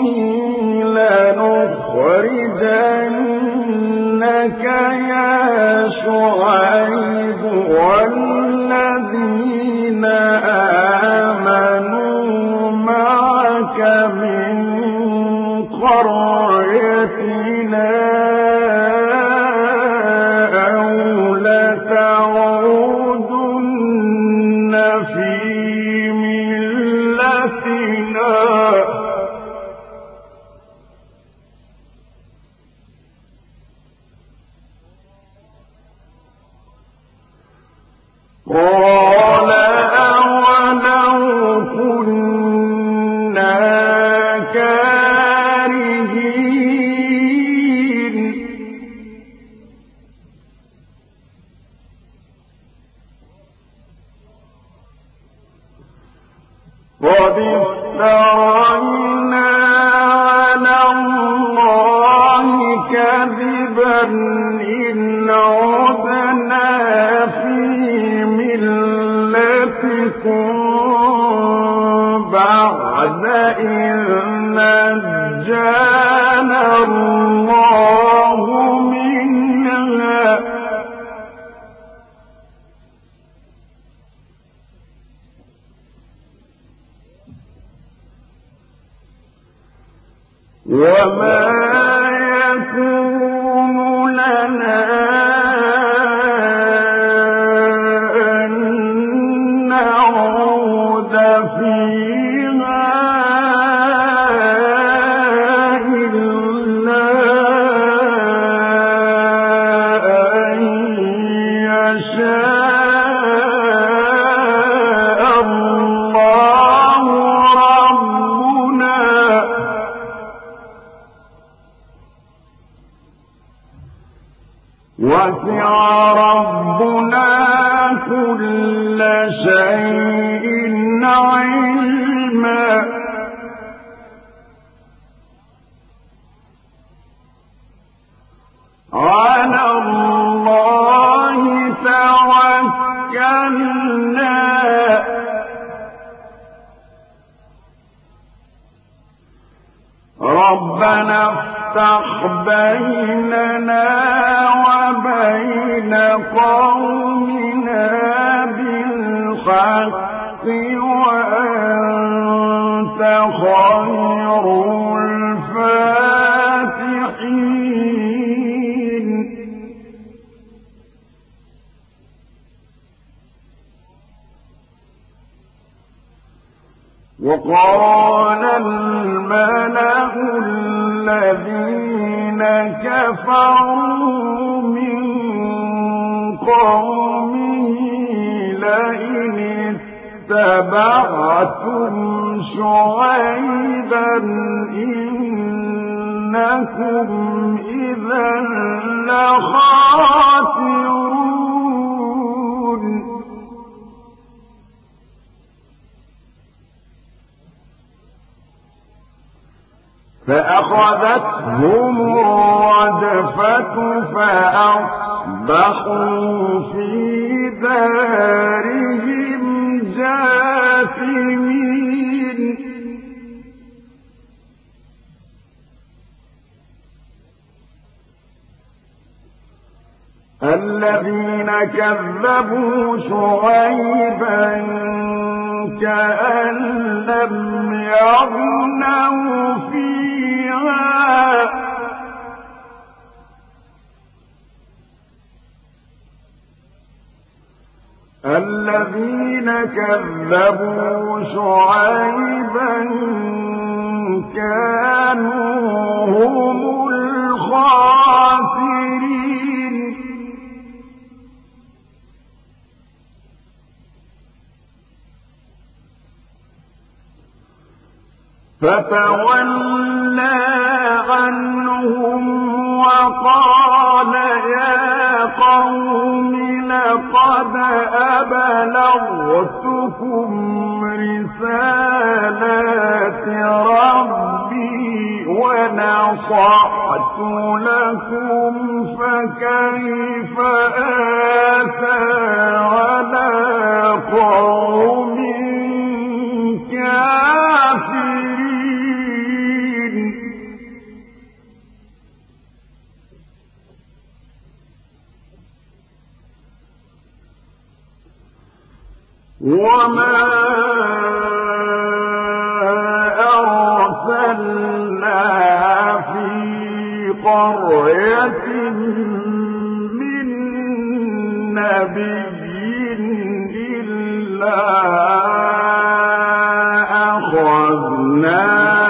لنخرجنك يا شعيب والذين آمنوا من قريتنا أو لتعودن في ملتنا قال أولو كنا كارهين قد افترينا على الله كذبا إن عدنا في ملتكم بعد إذ نجانا الله منها وما يكون لنا أن نعود فيها إلا أن يشاء الله ربنا وسع ربنا كل شيء علما على الله توكلنا ربنا افتح بيننا وبين قومنا بالحق وأنت خير الفاتحين وقال الملأ الذين كفروا من قومه لئن اتبعتم شعيبا إنكم إذا لخاسرون فأخذتهم الرجفة فأصبحوا في دارهم جاثمين الذين كذبوا شعيبا كأن لم يغنوا فيها الذين كذبوا شعيبا كانوا هم الخاسرين فتولى عنهم وقال يا قوم لقد أبلغتكم رسالات ربي ونصحت لكم فكيف آسى على قوم كافرين وما أرسلنا قرية من نبي إلا أخذنا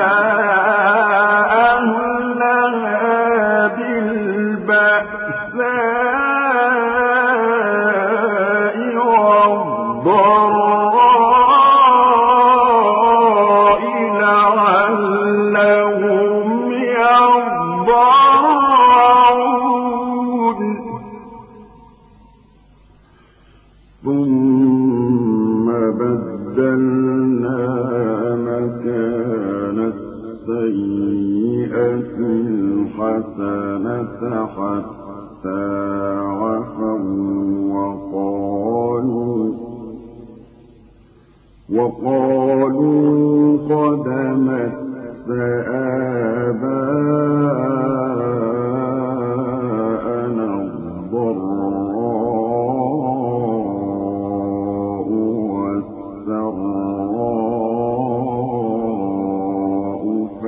أهلها بالبأساء والضراء لعلهم يضرعون ثم بدلنا مكان السيئة الحسنة حتى عفوا وقالوا قد مس آباءنا الضراء والسراء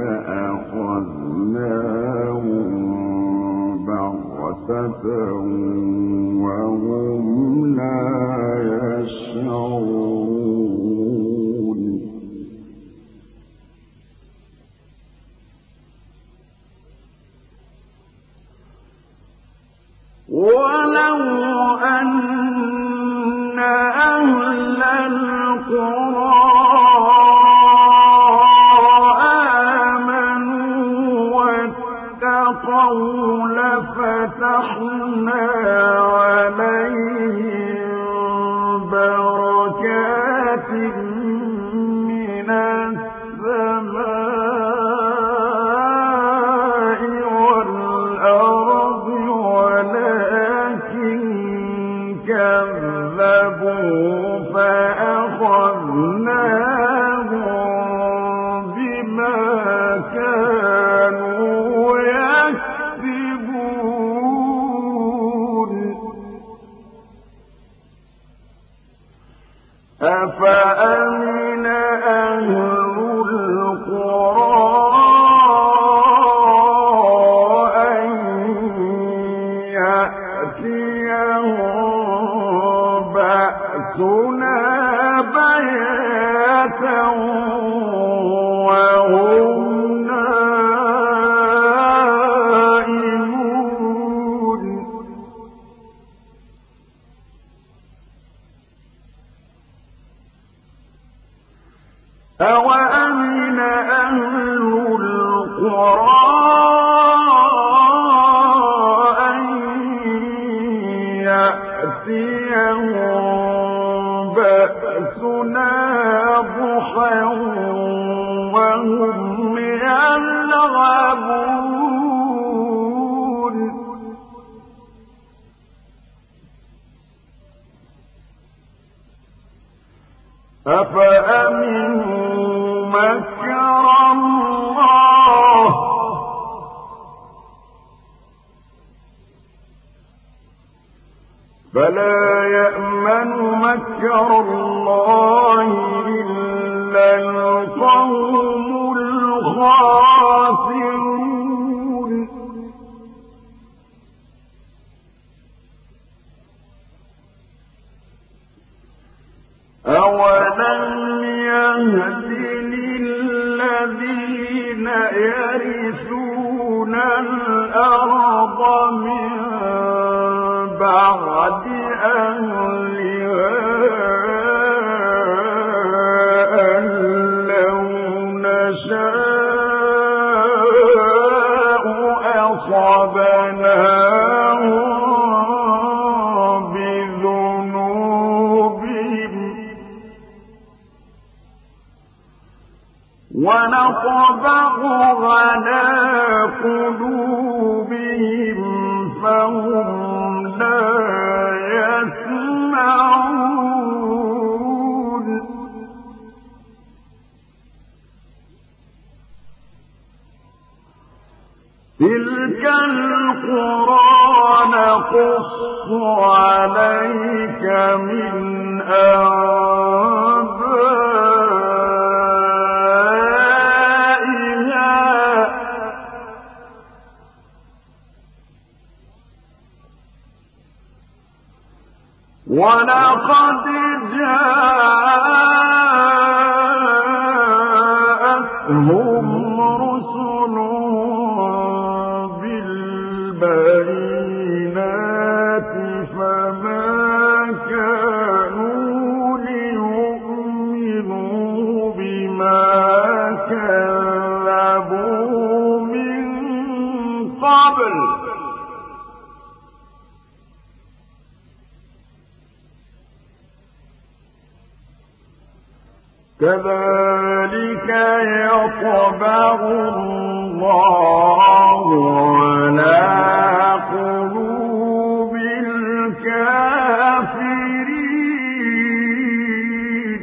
فأخذناهم بغتة وهم لا يشعرون ولو أن أهل القرى آمنوا واتقوا لفتحنا عليهم بركات من السماء والأرض ولكن كذبوا فأخذناهم بما كانوا يكسبون أفأمن أهل القرى أن يأتيهم بأسنا بياتا وهم نائمون أوأمن أهل القرى أن يأتيهم بأسنا ضحى وهم يلعبون أفأمنوا مكر الله فلا يأمن مكر الله إلا القوم الخاسرون أولم يهد للذين يرثون الأرض من بعد أهلها أن لو نشاء أصبناهم بذنوبهم ونطبع على قلوبهم فهم لا يسمعون تلك القرى نقص عليك من أنبائها ولقد جاءتهم رسلهم بالبينات فما كانوا ليؤمنوا بما كذبوا من قبل كذلك يطبع الله على قلوب الكافرين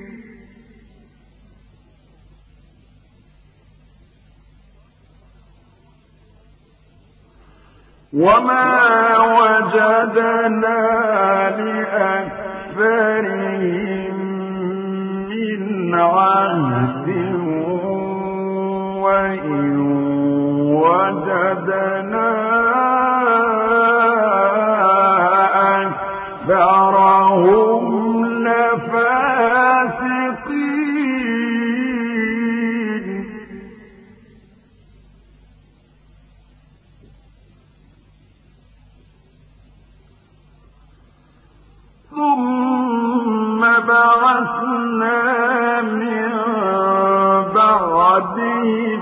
وما وجدنا لأكثرهم من عهد وإن وجدنا أكثرهم لفاسقين ثم بعثنا من بعدهم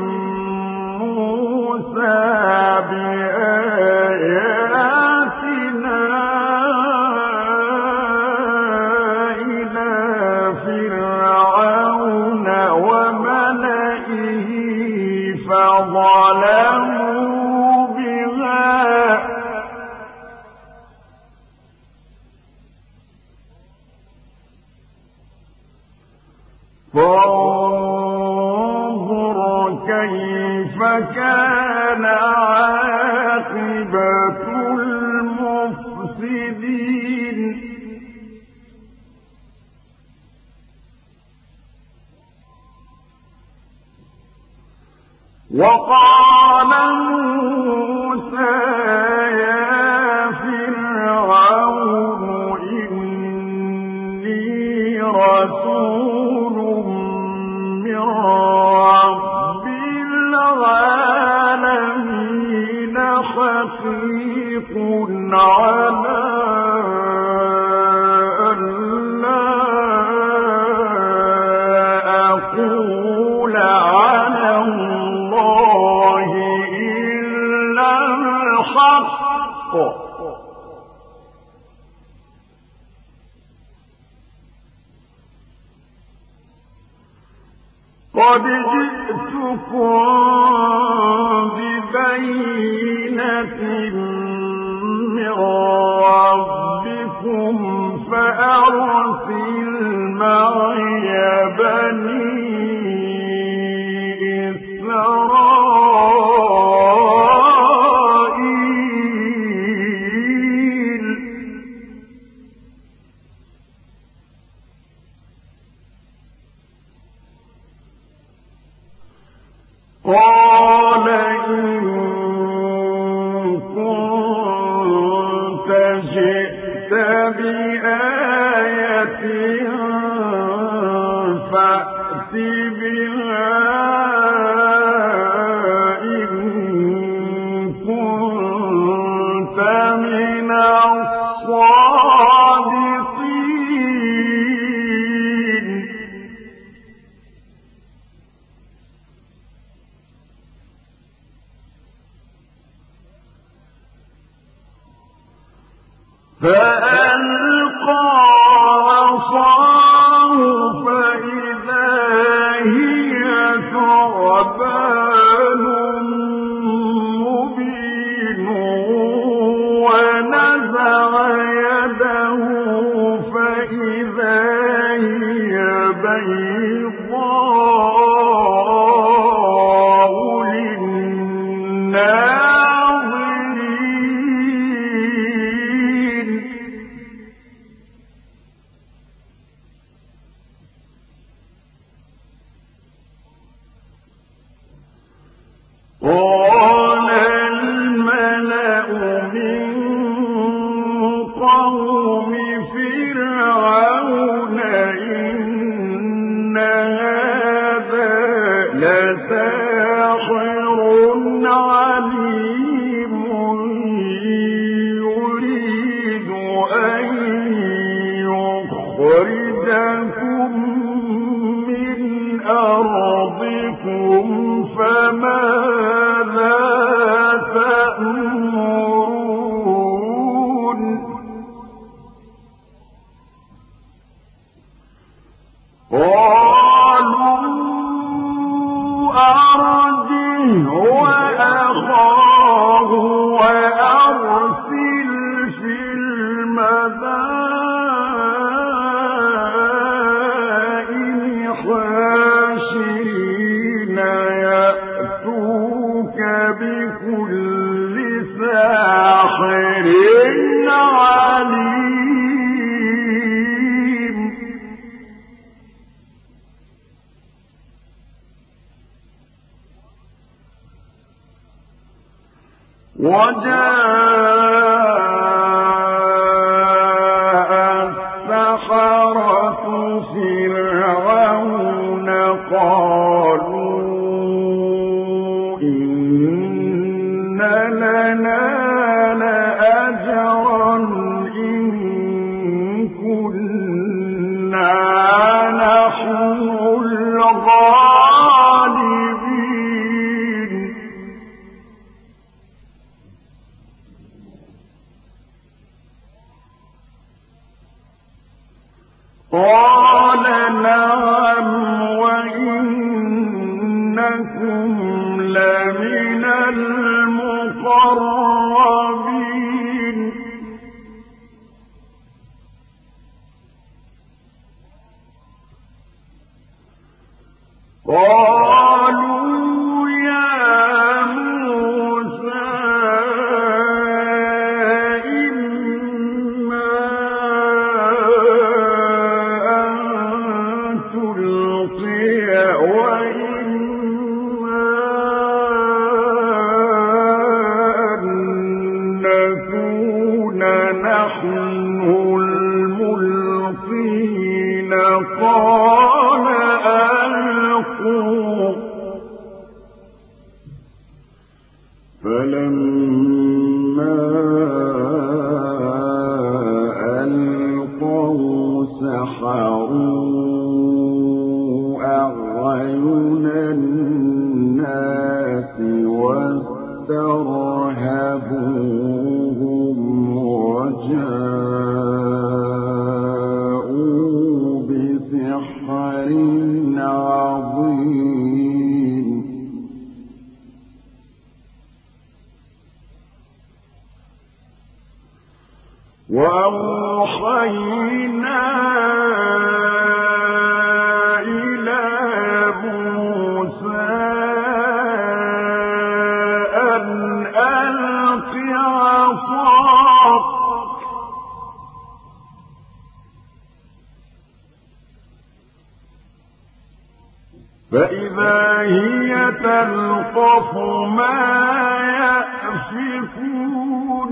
موسى بآياتنا إلى فرعون وملئه فظلموا بها فانظر كيف كان عاقبة المفسدين وقال موسى يا فرعون إني رسول من رب العالمين حقيق على ألا أقول على الله إلا الحق قد جئتكم ببينة من ربكم فأرسل معي بني إسرائيل قال إن كنت جئت بآية فأت بها إن كنت من الصادقين فألقى عصاه فإذا هي ثعبان مبين ونزع يده فإذا هي بيضاء للناظرين قال الملأ من قوم ساحر عليم. وجاء السحرة فرعون قالوا إن لنا لأجرا إن كنا نحن الغالبين. قال نعم وإنكم لمن المقربين. قالوا يا موسى إما أن تلقي وإما أن نكون نحن الملقين. قال ألقوا. فلما ألقوا سحروا أعين الناس واسترهبوهم وجاءوا بسحر عظيم. وأوحينا إلى موسى أن ألق عصاك فإذا هي تلقف ما يأفكون.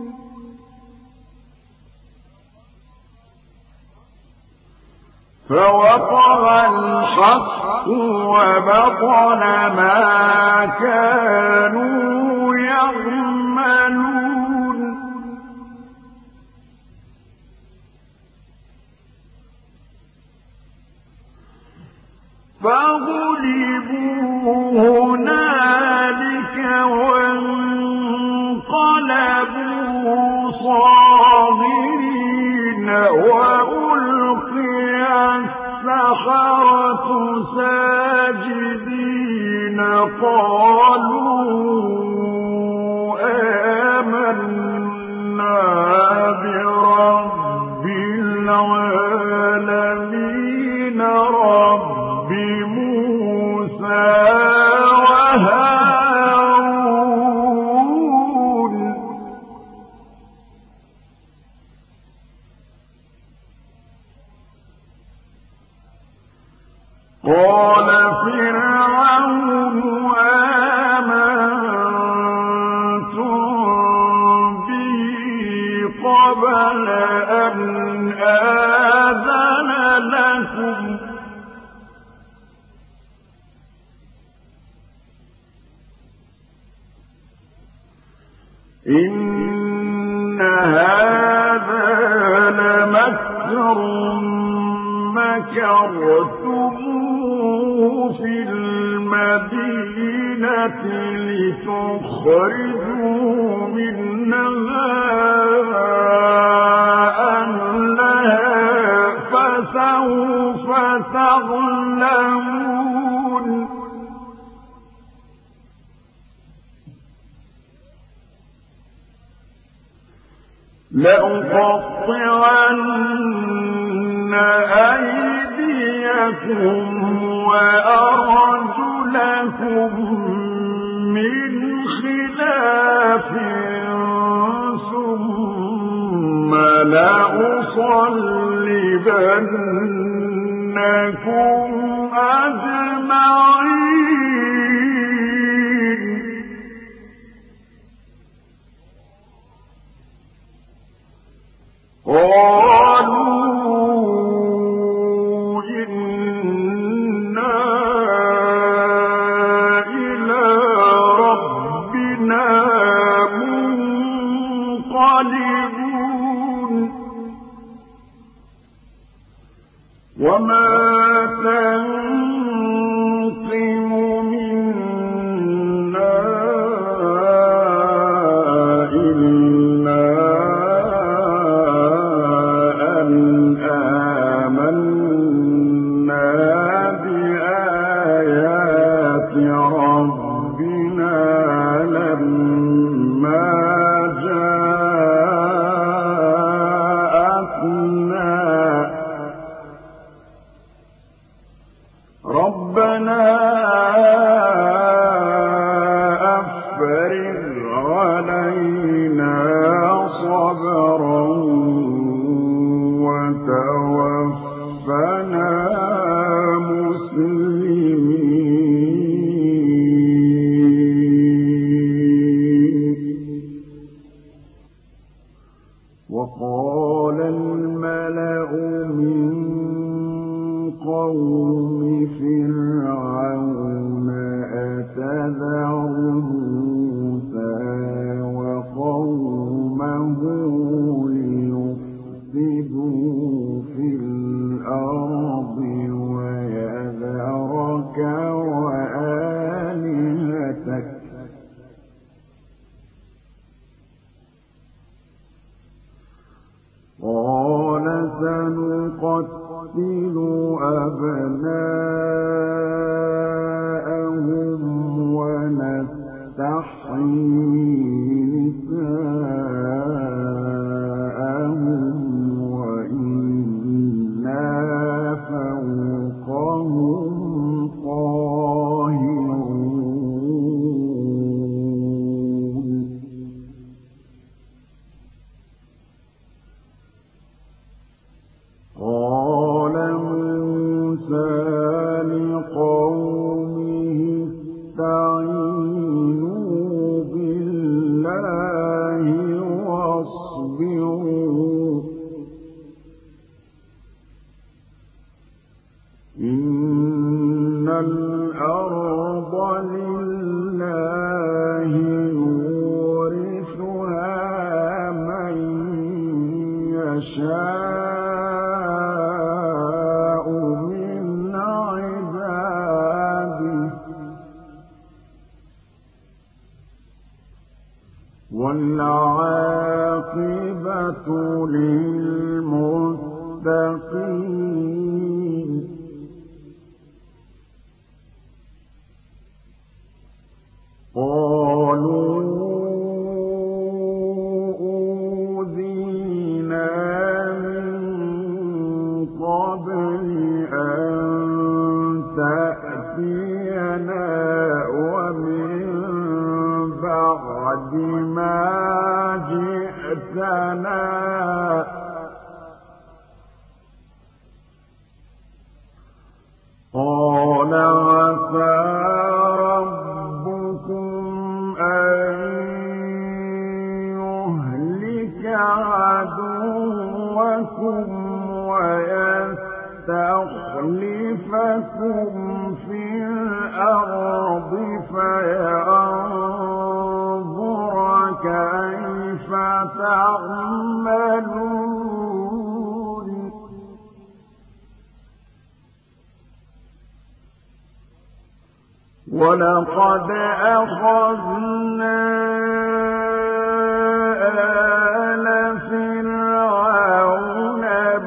فوقع الحق وبطل ما كانوا يعملون. فغلبوا هنالك وانقلبوا صاغرين وألقي السحرة ساجدين. قالوا آمنا برب العالمين رب موسى وهارون. قال فرعون آمنتم به قبل أن آذن لكم إن هذا لمكر مكرتموه في المدينة لتخرجوا منها أهلها فسوف تعلمون. لأقطعن أيديكم وأرجلكم من خلاف لأصلبنكم أجمعين قالوا إنا إلى ربنا منقلبون وما تنقم منا إلا أن آمنا بآيات ربنا لما جاءتنا ربنا أفرغ علينا صبرا وتوفنا مسلمين وقال الملأ من قوم فرعون أتذر موسى وقومه ليفسدوا في الأرض ويذرك وآلهتك قال سنقتل أبناءهم ونستحيي نساءهم وإنا فوقهم قاهرون قال موسى لقومه استعينوا بالله واصبروا إن الأرض لله يورثها من يشاء من عباده والعاقبة للمتقين قالوا أوذينا من قبل أن تأتينا ومن بعد ما جئتنا قال عسى ربكم أن يهلك عدوكم ويستخلفكم في الأرض فينظر كيف تعملون ولقد أخذنا آل فرعون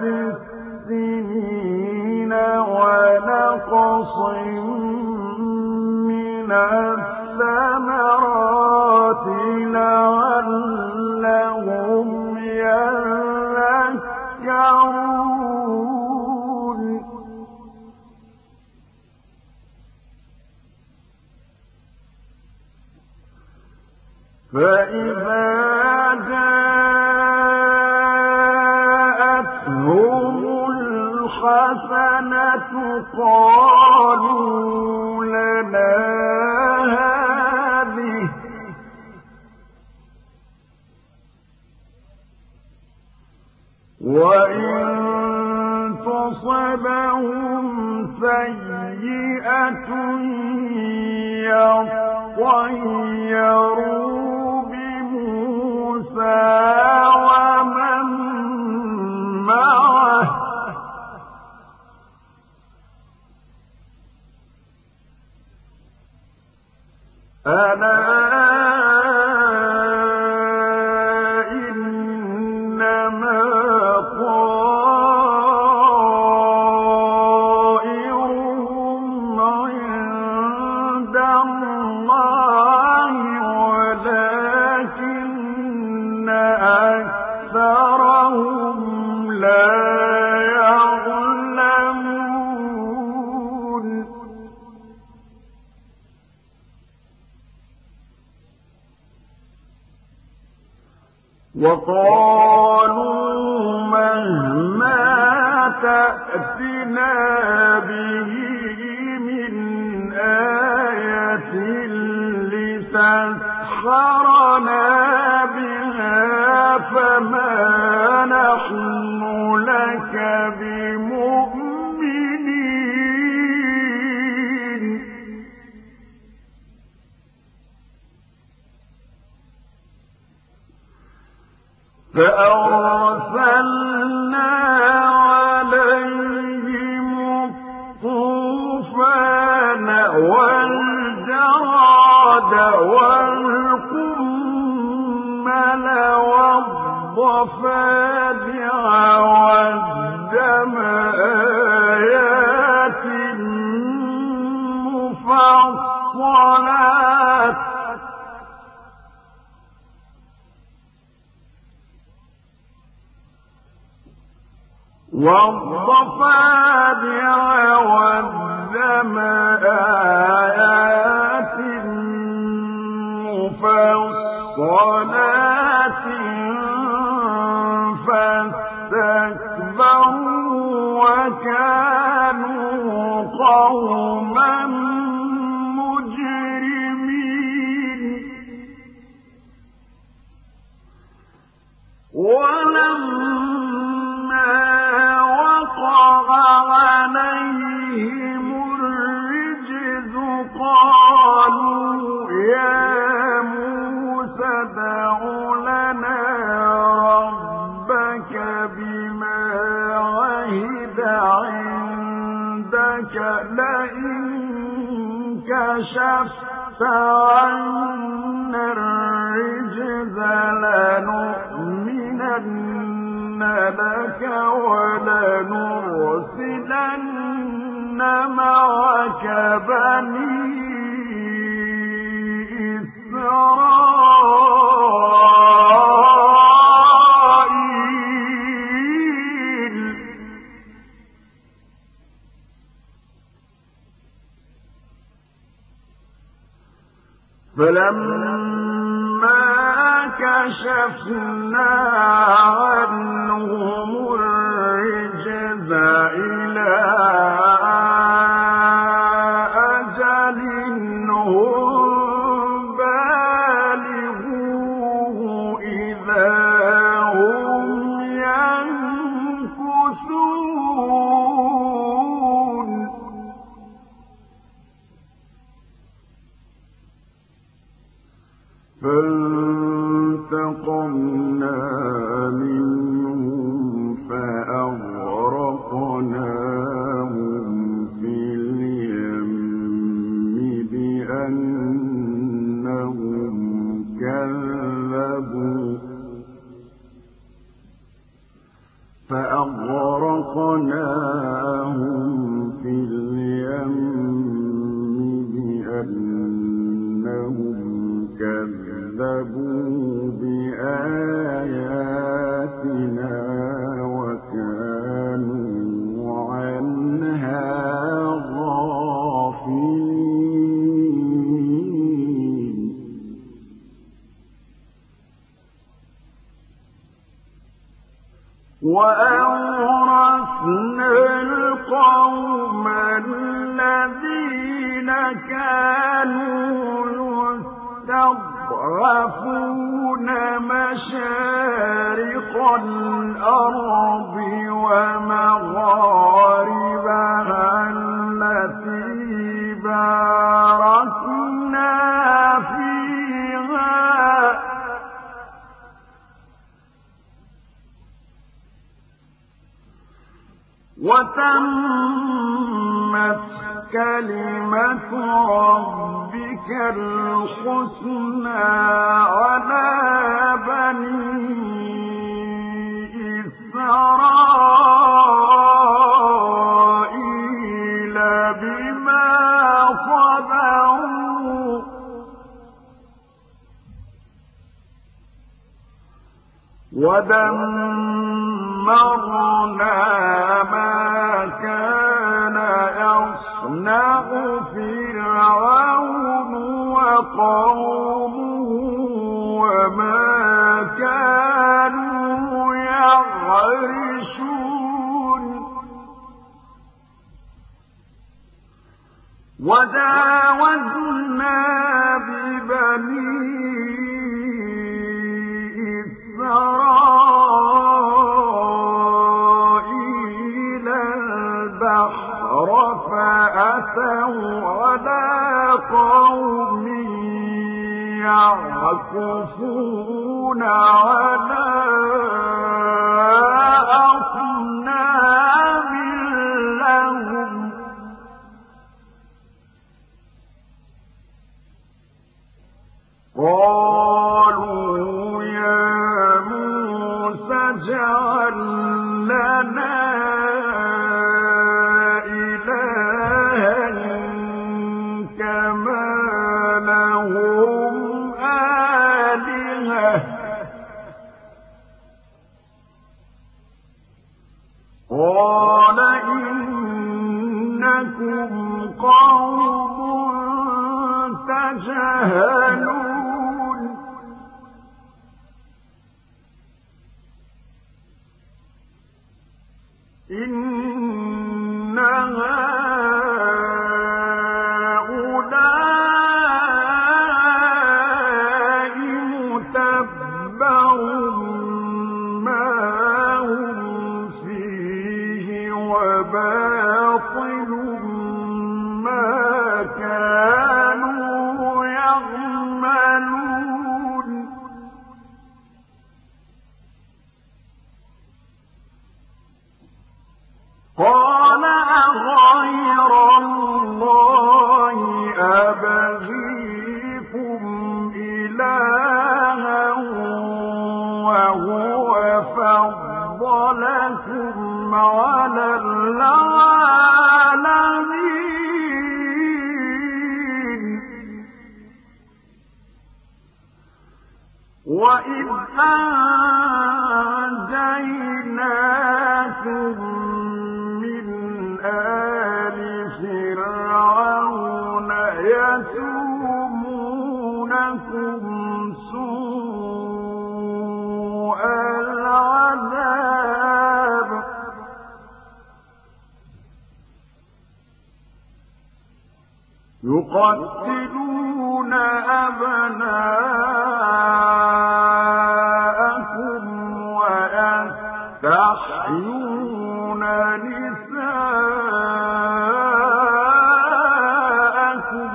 بالسنين ونقص من الثمرات لعلهم يذكرون فإذا جاء وإن تصبهم سيئة يطيروا بموسى ومن معه ألا إنما طائرهم عند الله ولكن أكثرهم لا يعلمون وقالوا مهما تأتنا به من آية لتسحرنا بها فما نحن لك بمؤمنين فأرسلنا عليهم الطوفان والجراد والقمل والضفادع والدم آيات مفصلات والضفادع والدم آيات مفصلات فاستكبروا وكانوا قوما مجرمين ولما وقع عليهم الرجز قالوا يا موسى ادع لنا ربك بما عهد عندك لئن كشفت عنا الرجز لنؤمنن لك ولنرسلن معك بني إسرائيل فلما كشفنا عنهم الرجز إلى أجل هم بالغوه إذا هم ينكثون فانتقمنا منهم فأغرقناهم في اليم بأنهم كذبوا بآياتنا وكانوا عنها غافلين وأورثنا القوم الذين كانوا يستضعفون مشارق الأرض وتمت كلمة ربك الحسنى على بني إسرائيل بما صبروا ودمرنا ما كان يصنع فرعون وقومه وما كانوا يعرشون وجاوزنا ببني إسرائيل البحر فأتوا على قوم يعكفون على أصنام لهم قالوا يا موسى اجعل لنا إلها كما لهم آلهة قال إنكم قوم تجهلون إن هؤلاء متبر ما هم فيه وباطل ما كانوا يعملون قال أغير الله أبغيكم إلها وهو فضلكم على العالمين وإذ أنجيناكم من آل فرعون يسومونكم سوء العذاب يقتلون أبناءكم ويستحيون نساءكم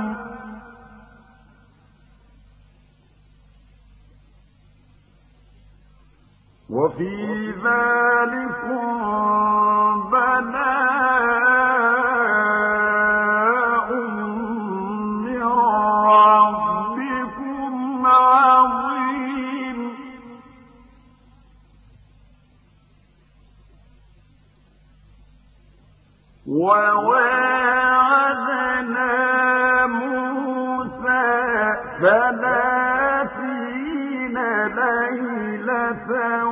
وفي ذلكم بلاء من ربكم عظيم وواعدنا موسى 30 ليلة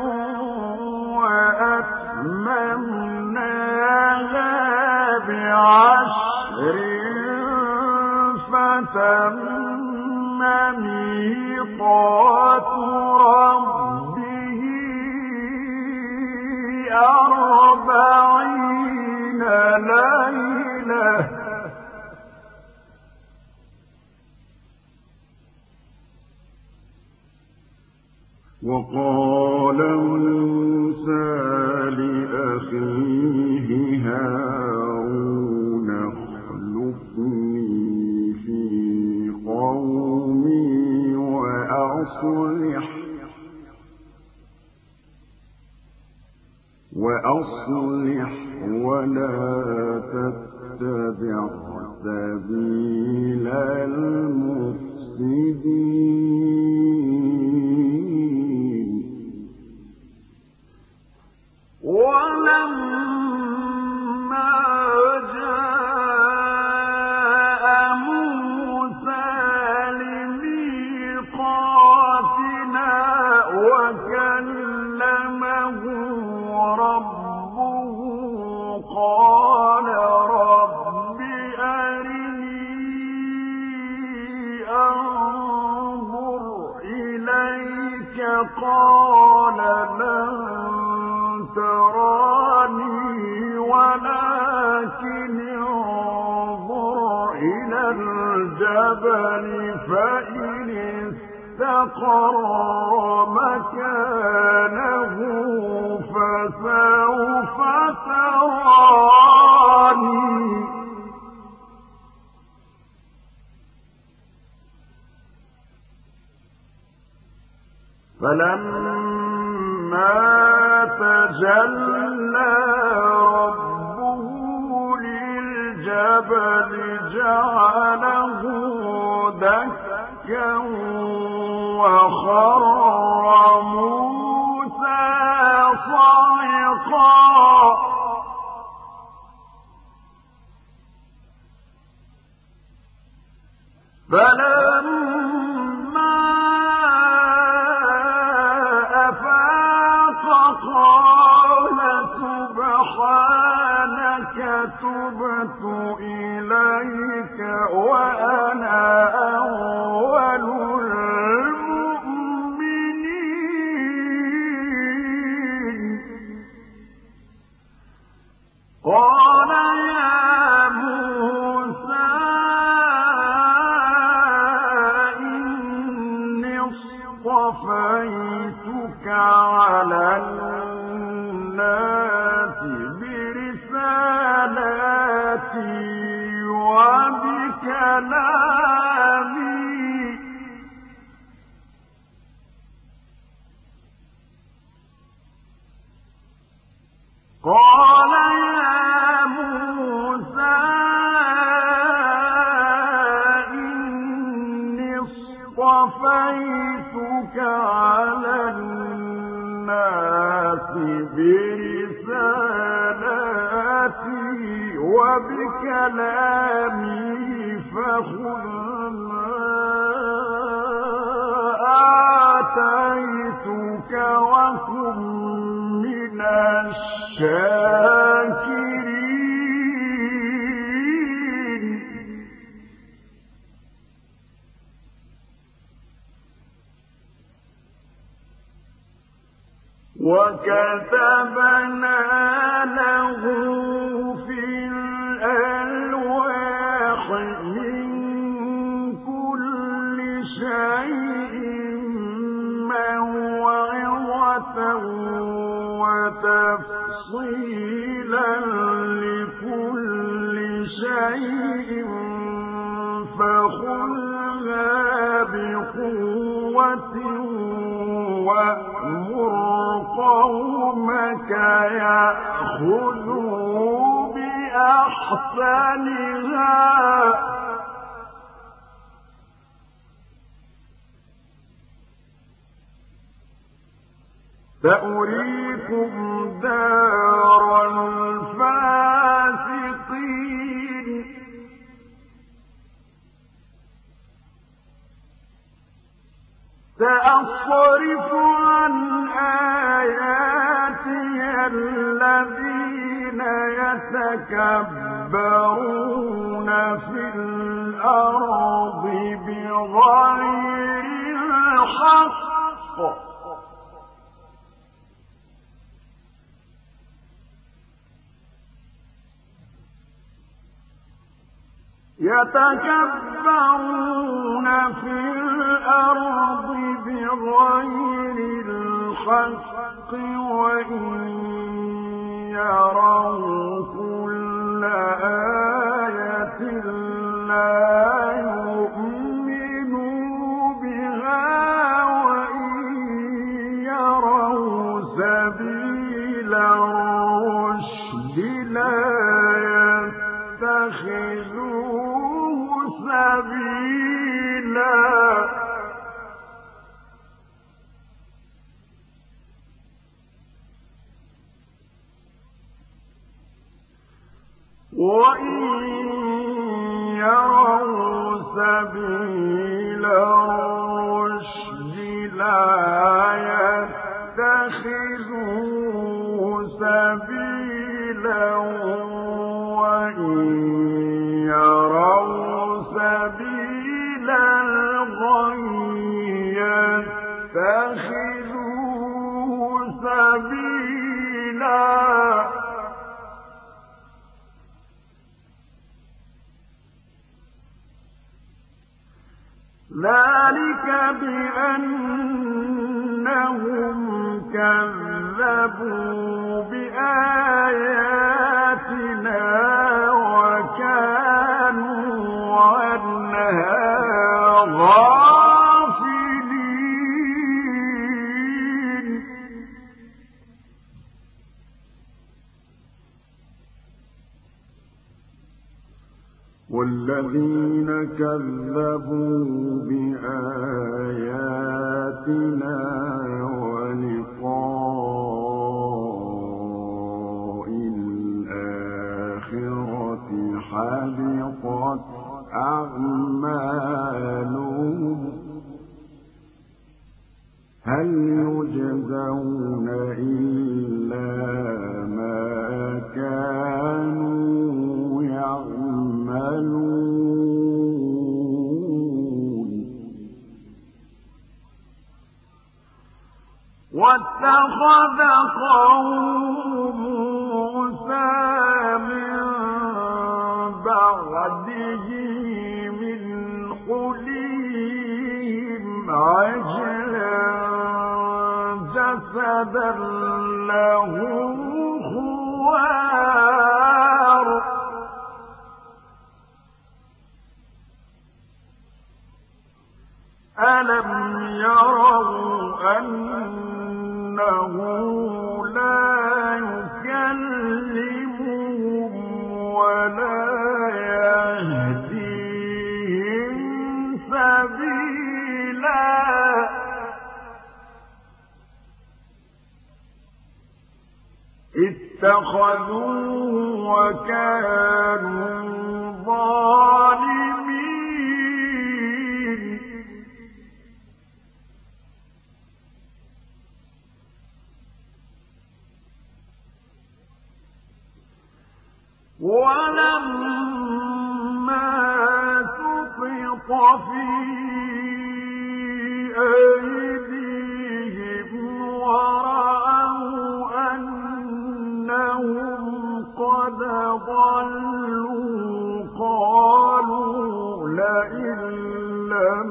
وأتممناها ب10 فتم ميقات ربه 40 ليلة وقال موسى لأخيه هارون اخلفني في قومي وأصلح وأصلح ولا تتبع سبيل المفسدين ولما جاء موسى لميقاتنا وكلمه ربه قال رب أرني أنظر إليك قال لن تراني ولكن انظر إلى الجبل فإن استقر مكانه فسوف تراني فلما تجلى ربه للجبل جعله دكا وخر موسى صعقا فلما أفاق قال سبحانك تبت إليك وأنا أول المؤمنين قال يا موسى إني اصطفيتك على الناس برسالاتي وبكلامي قال يا موسى إني اصطفيتك على الناس برسالاتي وبكلامي فخذ ما آتيتك وكن من الشاكرين وكتبنا له في الألواح من كل شيء موعظة وتفصيلا لكل شيء فخذها بقوة وأمر قومك يأخذوا بأحسنها سأريكم دار الفاسقين سأصرف عن آياتي الذين يتكبرون في الأرض بغير الحق يتكبرون في الأرض بغير الحق وإن يروا كل آية لا يؤمنوا بها وإن يروا سبيل وإن يروا سبيل الرشد لا يتخذوه سبيلا وإن يروا سبيل الغي يتخذوه سبيلا ذلك بأنهم كذبوا بآياتنا وكانوا عنها غافلين والذين كذبوا بآياتنا ولقاء الآخرة حبطت أعمالهم هل يجزون إلا ما كانوا يعملون واتخذ قوم موسى من بعده من حليهم عجلا جسدا له خوار ألم يروا أنه لا يكلمهم ولا يهديهم سبيلا اتخذوه وكانوا ظالمين ولما سقط في أيديهم ورأوا أنهم قد ضلوا قالوا لئن لم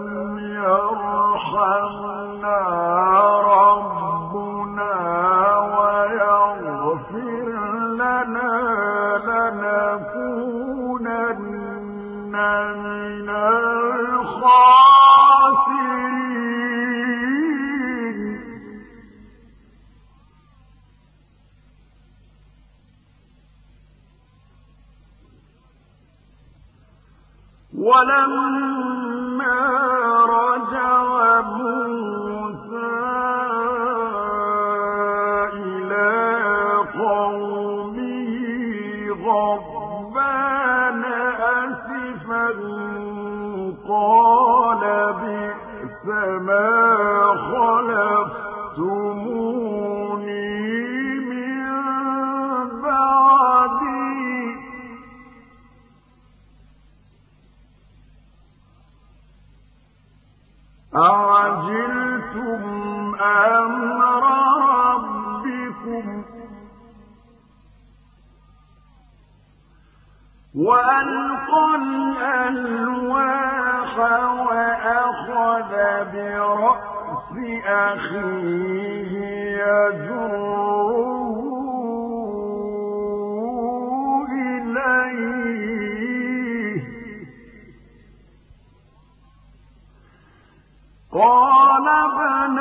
يرحمنا ربنا ويغفر لنا لنكونن من الخاسرين ولما رجع موسى إلى قومه غضبان أسفا قال بئس ما خلفتموني من بعدي أعجلتم أمر ربكم وألقى الألواح وأخذ برأس أخيه يجره إليه قال ابن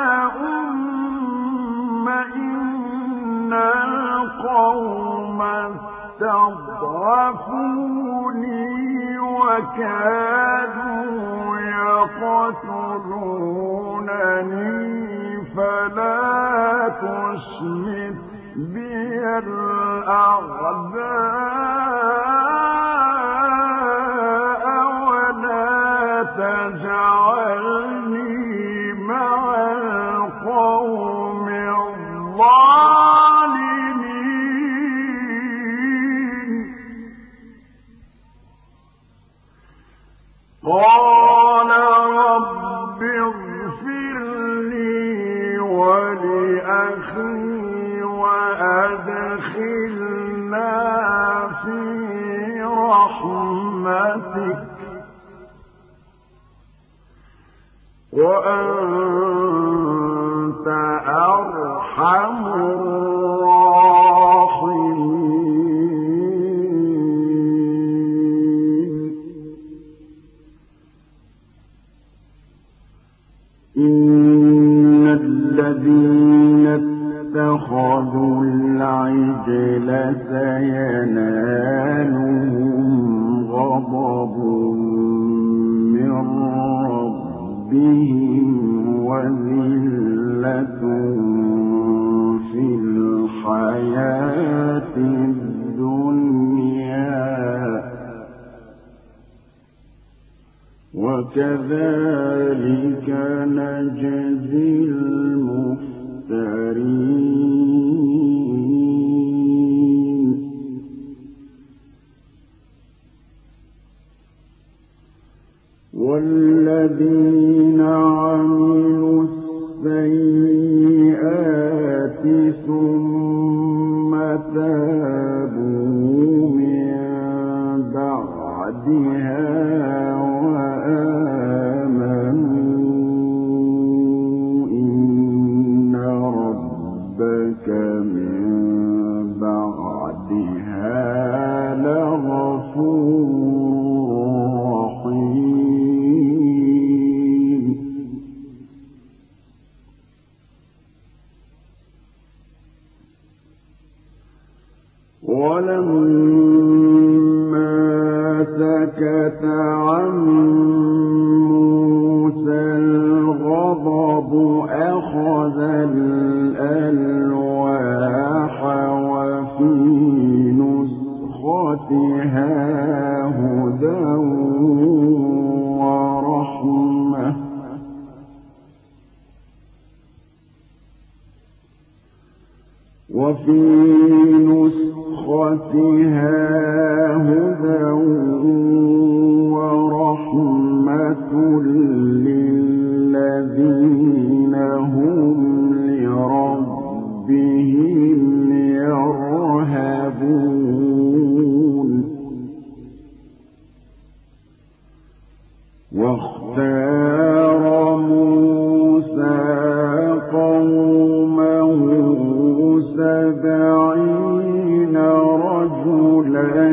أم إن القوم استضعفوني وكادوا يقتلونني فلا تشمت بي الأعداء العجل سينالهم غضب من ربهم وذلة في الحياة الدنيا وكذلك نجزي المفترين والذين عملوا السيئات ثم تابوا من بعدها وآمنوا إن ربك من بعدها لغفور رحيم ولما سكت عن موسى الغضب أخذ الألواح وفي نسختها هدى ورحمة للذين هم لربهم يرهبون واختار موسى قومه 70 رجلا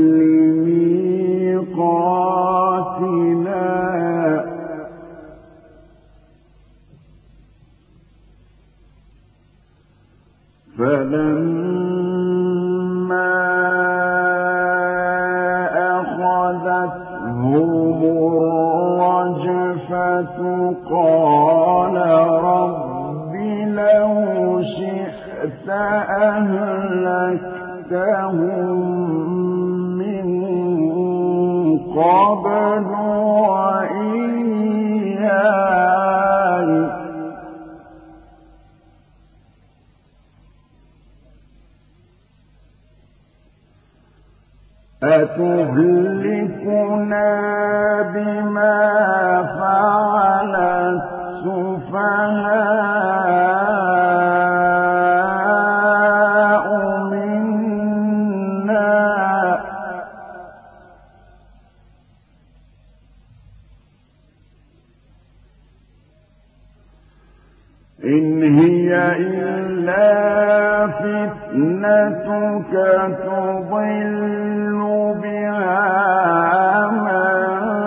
لميقاتنا فلما أخذتهم الرجفة قال رب لو شئت أهلكتهم من قبل وإياي أتهلكنا بما فعل السفهاء منا إن هي إلا فتنتك تضل بها من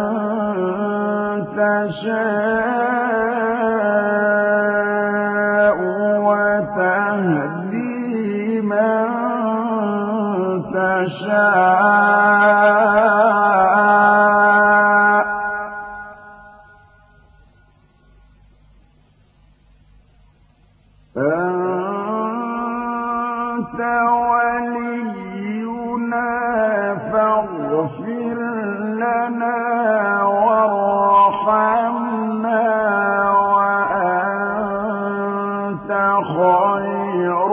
تشاء وتهدي من تشاء أنت ولينا فاغفر لنا وارحمنا وأنت خير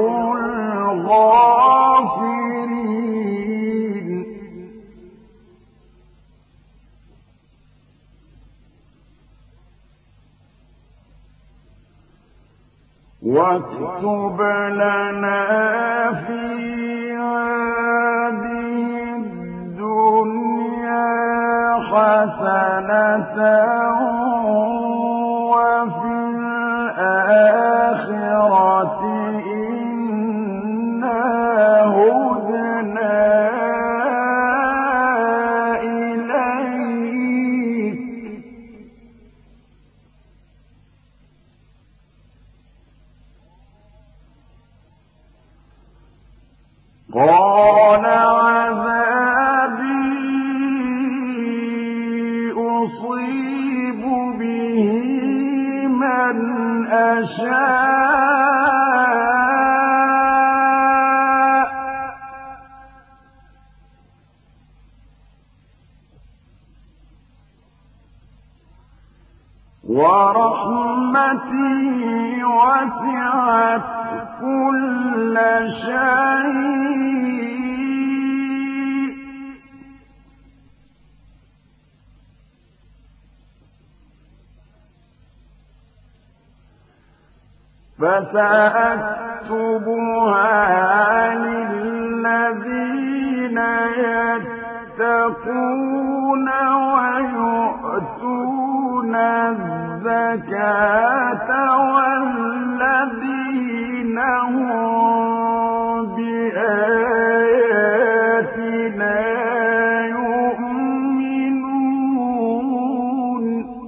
الغافرين واكتب لنا في هذه الدنيا حسنة وفي الآخرة إنا هدنا إليك قال عذابي أصيب به من أشاء ورحمتي وسعت كل شيء فسأكتبها للذين يتقون ويؤتون الزكاة والذين هم بآياتنا يؤمنون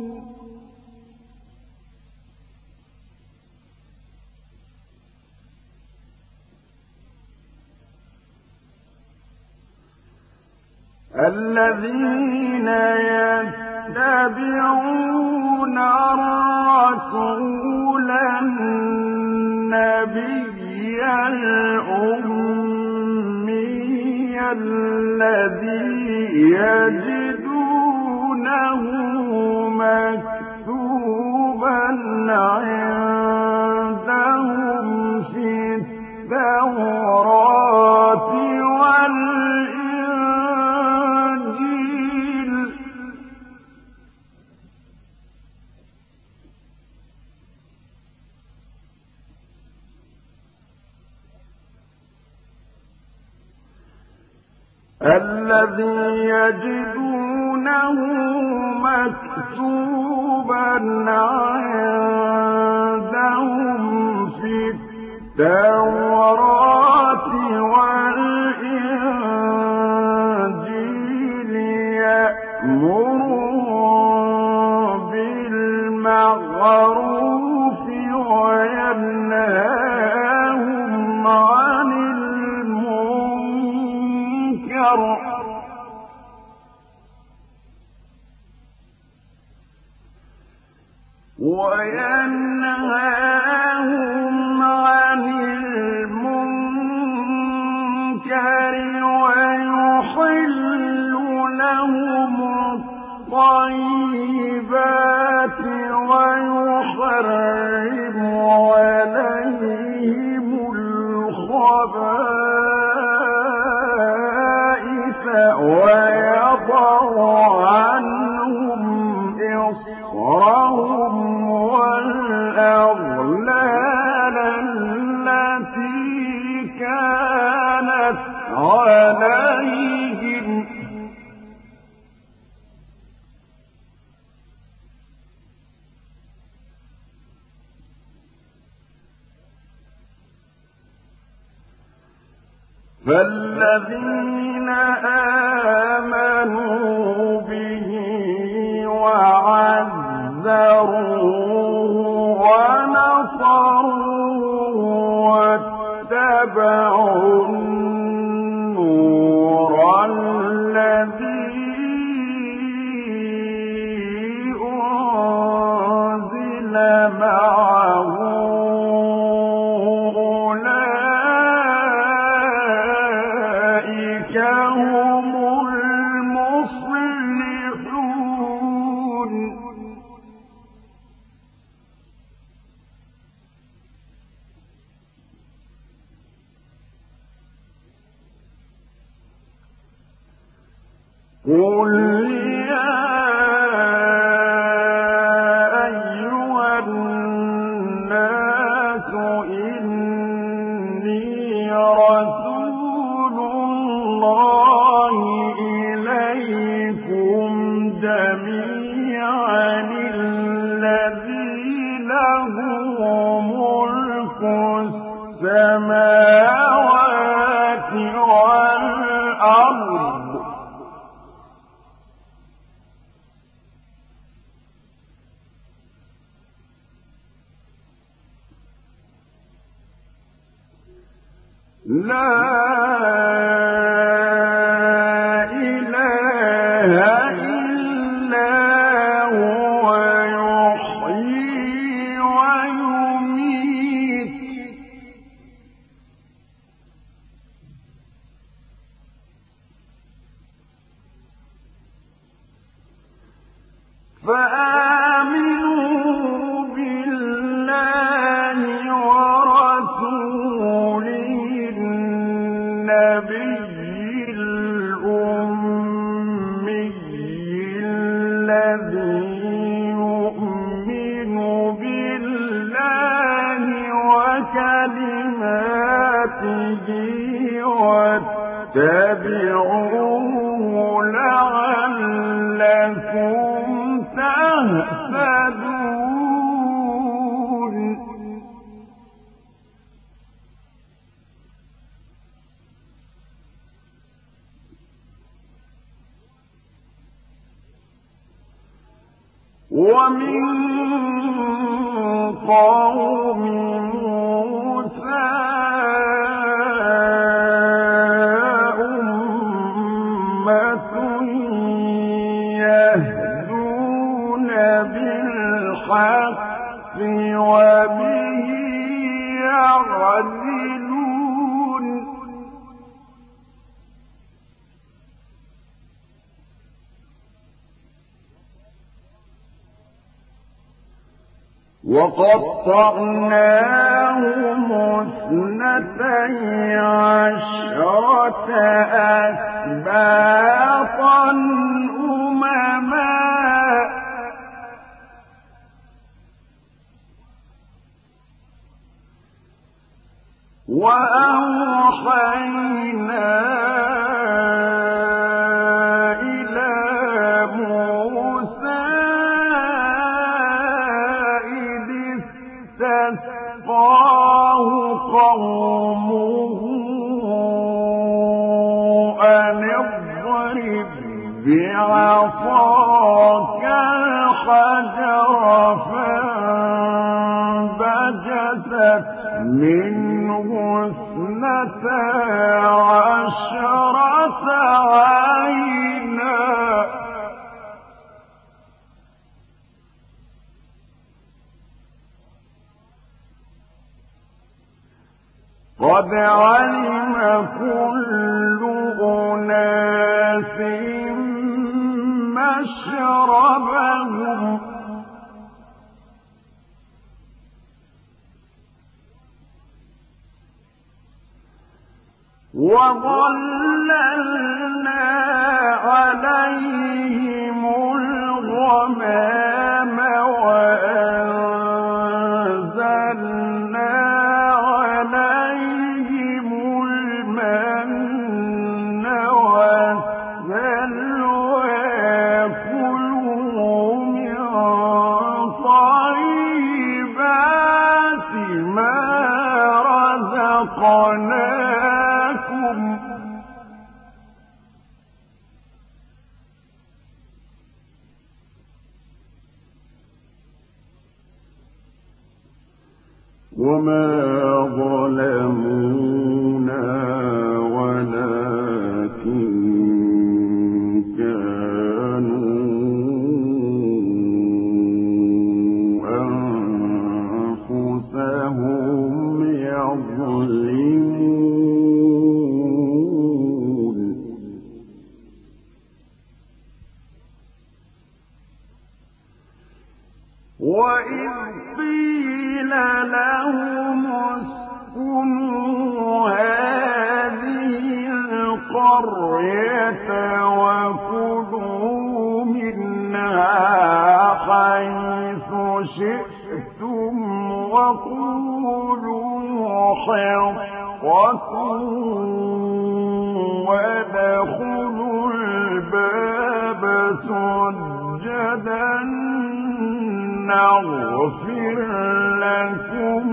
الذين يتبعون الرسول النبي الأمي الذي يجدونه مكتوبا عندهم في التوراة والإنجيل الذي يجدونه مكتوبا عندهم في التوراة والإنجيل يأمرهم بالمعروف وينهاهم عن المنكر ويحل لهم الطيبات ويحرم عليهم الخبائث ويضع عنهم إصرهم والأغلال التي كانت عليهم فالذين آمنوا به وعزروه ونصروه واتبعوا النور الذي أنزل معه هم المفلحون قل يا أيها الناس إني رسول الله إليكم جميعا الذي له ملك السماوات والأرض لا فآمنوا بالله ورسوله النبي الأمي الذي يؤمن بالله وكلماته واتبعوه لعلكم تهتدون. ومن قوم موسى أمة يهدون بالحق وبه يعدلون. وقطعناهم 12 أسباطا أمما وأوحينا إلى موسى إذ استسقاه قومه أن اضرب بعصاك الحجر فانبجست منه 12 عينا قد علم كل أناس مشربهم وظللنا عليهم الغمام وأنزلنا عليهم المن والسلوى كلوا من طيبات ما رزقناكم وما ظلمونا ولكن كانوا أنفسهم يظلمون. وإذ قيل لهم اسكنوا هذه القرية وكلوا منها حيث شئتم وقولوا حطة وادخلوا الباب سجدا نغفر لكم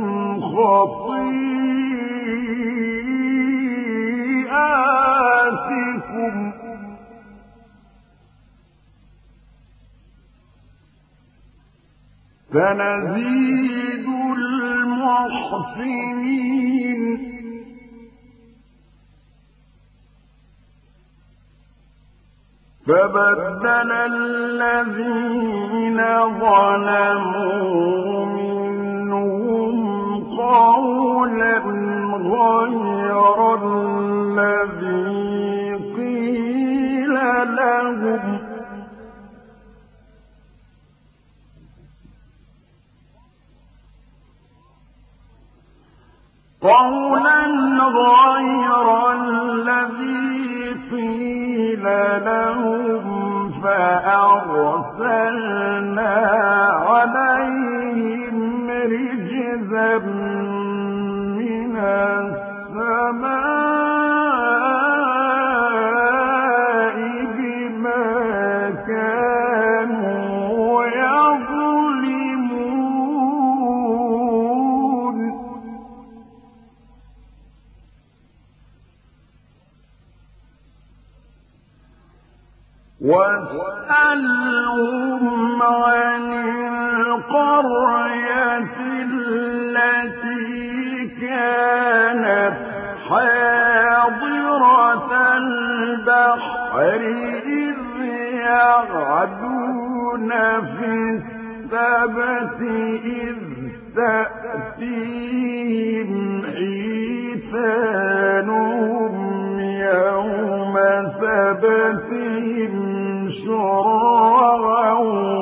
خطيئاتكم سنزيد المحسنين. فبدل الذين ظلموا منهم قولا غير الذي قيل لهم قولا غير الذي قيل لهم فأرسلنا عليهم رجزا من السماء بما كانوا يظلمون واسألهم عن القرية التي كانت حاضرة البحر إذ يعدون في السبت إذ تأتيهم حيتانهم يوم سبتهم شرعا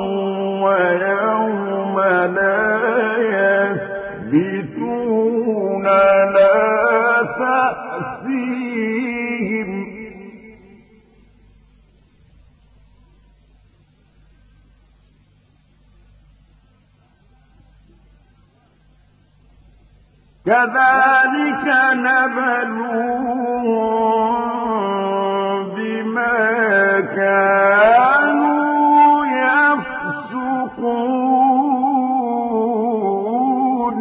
ويوم لا يثبتون لا تأتيهم كذلك نبلوهم بما كانوا يفسقون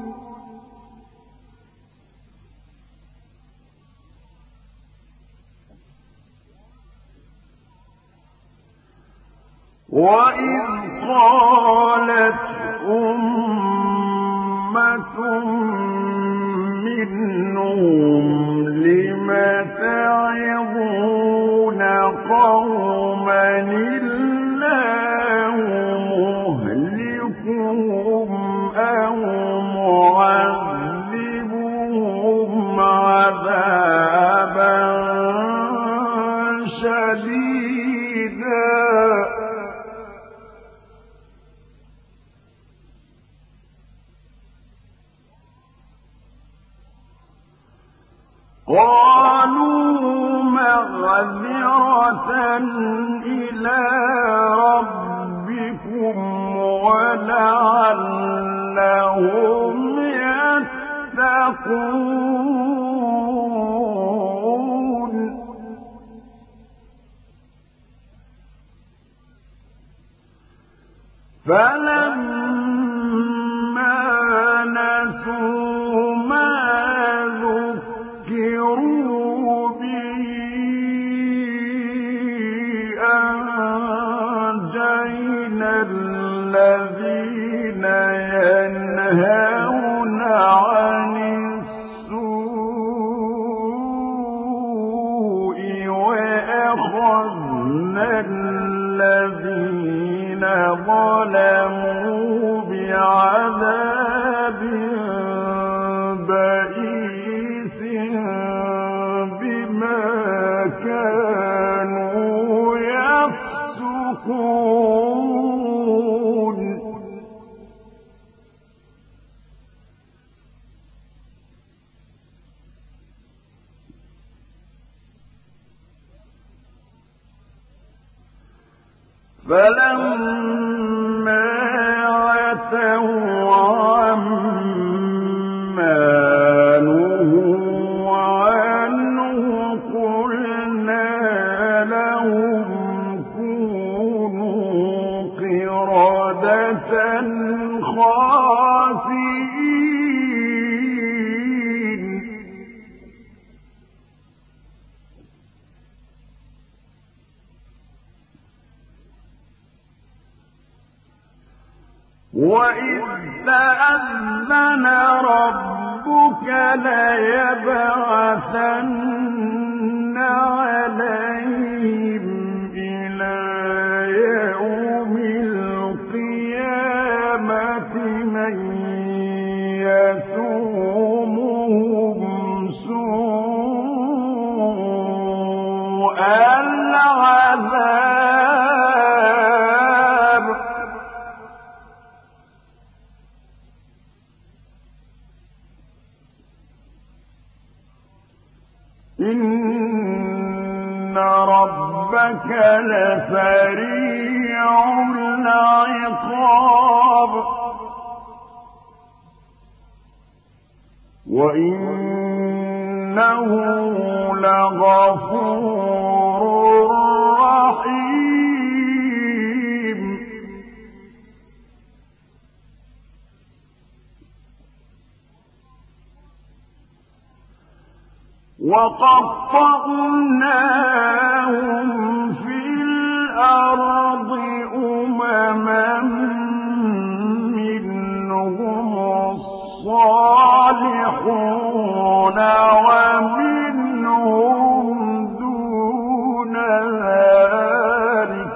وإذ قالت أمة منهم لم تعظون قوما الله مهلكهم أو معذبهم عذابا شديدا قالوا معذرة إلى ربكم ولعلهم يتقون فلما نسوا ما ذكروا به أنجينا الذين ينهون عن السوء وأخذنا الذين ظلموا بعذاب بئيس بما كانوا يفسقون فلما عتوا عما نهوا عنه قلنا لهم كونوا قردة خاسئين وإذ تأذن ربك ليبعثن عليهم إلى يوم القيامة من يسومهم سوء العذاب إن ربك لسريع العقاب وإنه لغفور رحيم وقطعناهم في الأرض أمما منهم الصالحون ومنهم دون ذلك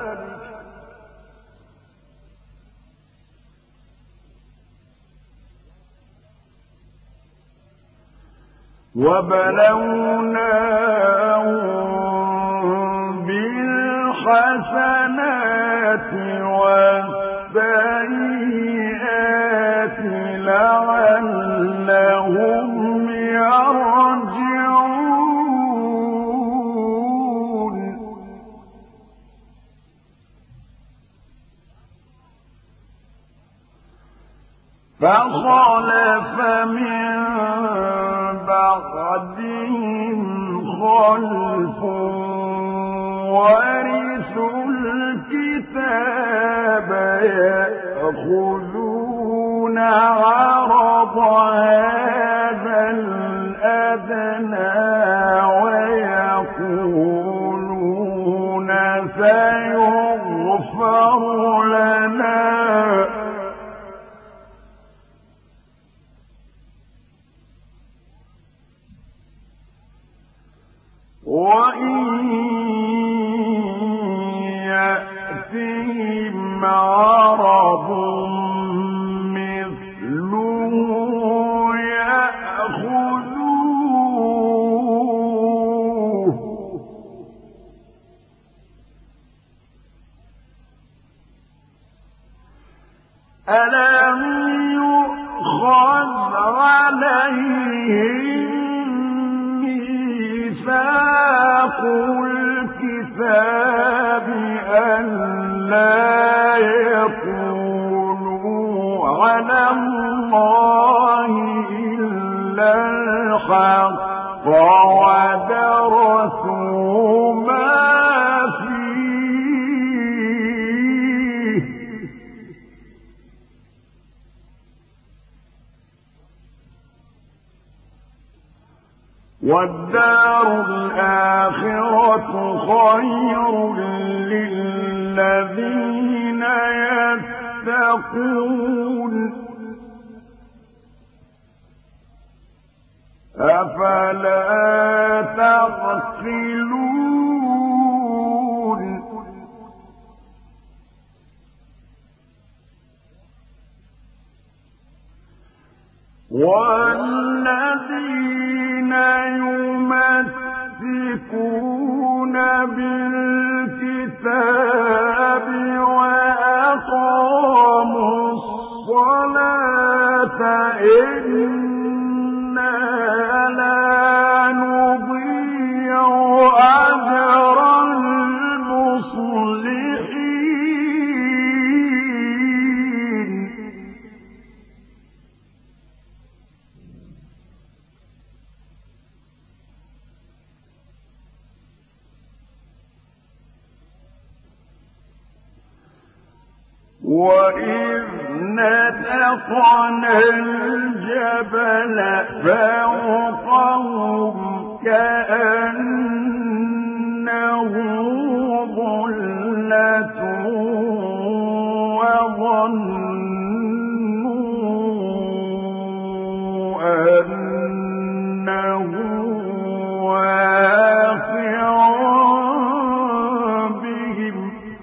وبلوناهم بالحسنات والسيئات لعلهم يرجعون فخلف من بعدهم خلف ورثوا الكتاب يأخذون عرض هذا الأدنى ويقولون سيغفر لنا وإن يأتهم عرض مثله يأخذوه ألم يؤخذ عليهم ميثاق الكتاب أن لا يقولوا على الله إلا الحق ودرسوا ما فيه والدار الآخرة خير للذين يتقون أفلا تعقلون والذين يمسكون بالكتاب وأقاموا الصلاة إنا لا نضيع أجر المصلحين وإذ نتقنا الجبل فوقهم كأنه ظلة وظنوا أنه واقع بهم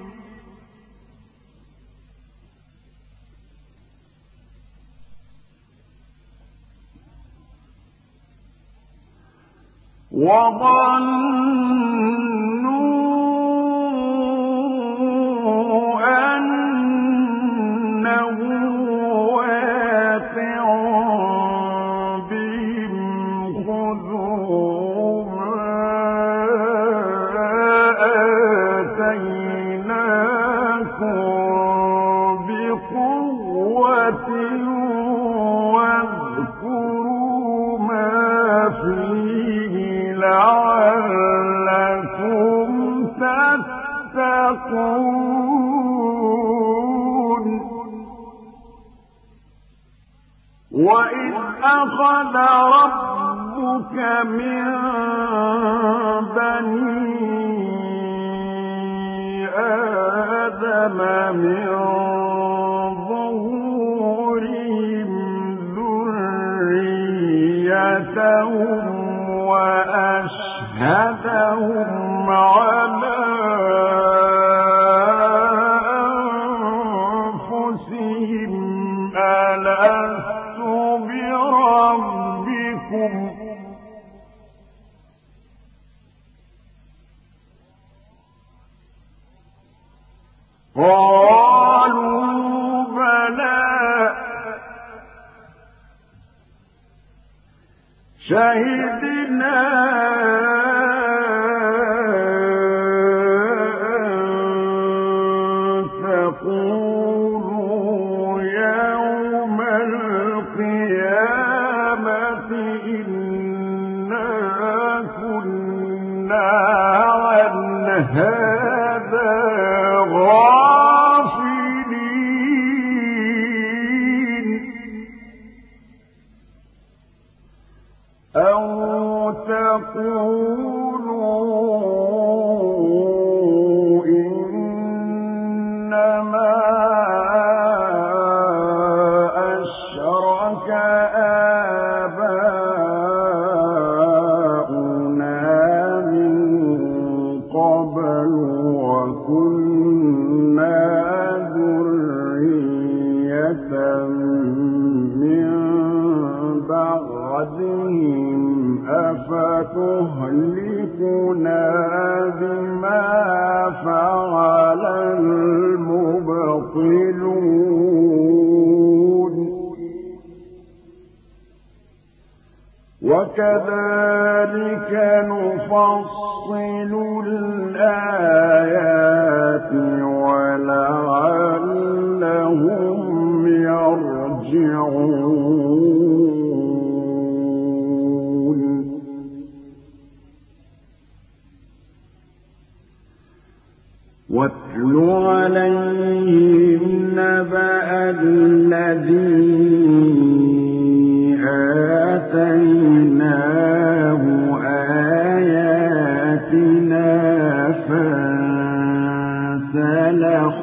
وظنوا أنه واقع بهم خذوا ما لعلكم تتقون وإذ أخذ ربك من بني آدم من ظهورهم ذريتهم وأشهدهم على أنفسهم ألست بربكم قالوا بلى شهدنا أن تقولوا يوم القيامة إنا كنا عن هذا غافلين أو تقولوا إنما أشرك آباؤنا من قبل وكنا ذرية من بعدهم أفتهلكنا بما فعل المبطلون وكذلك نفصل الآيات ولعلهم يرجعون واتل عليهم نبأ الذي آتيناه آياتنا فانسلخ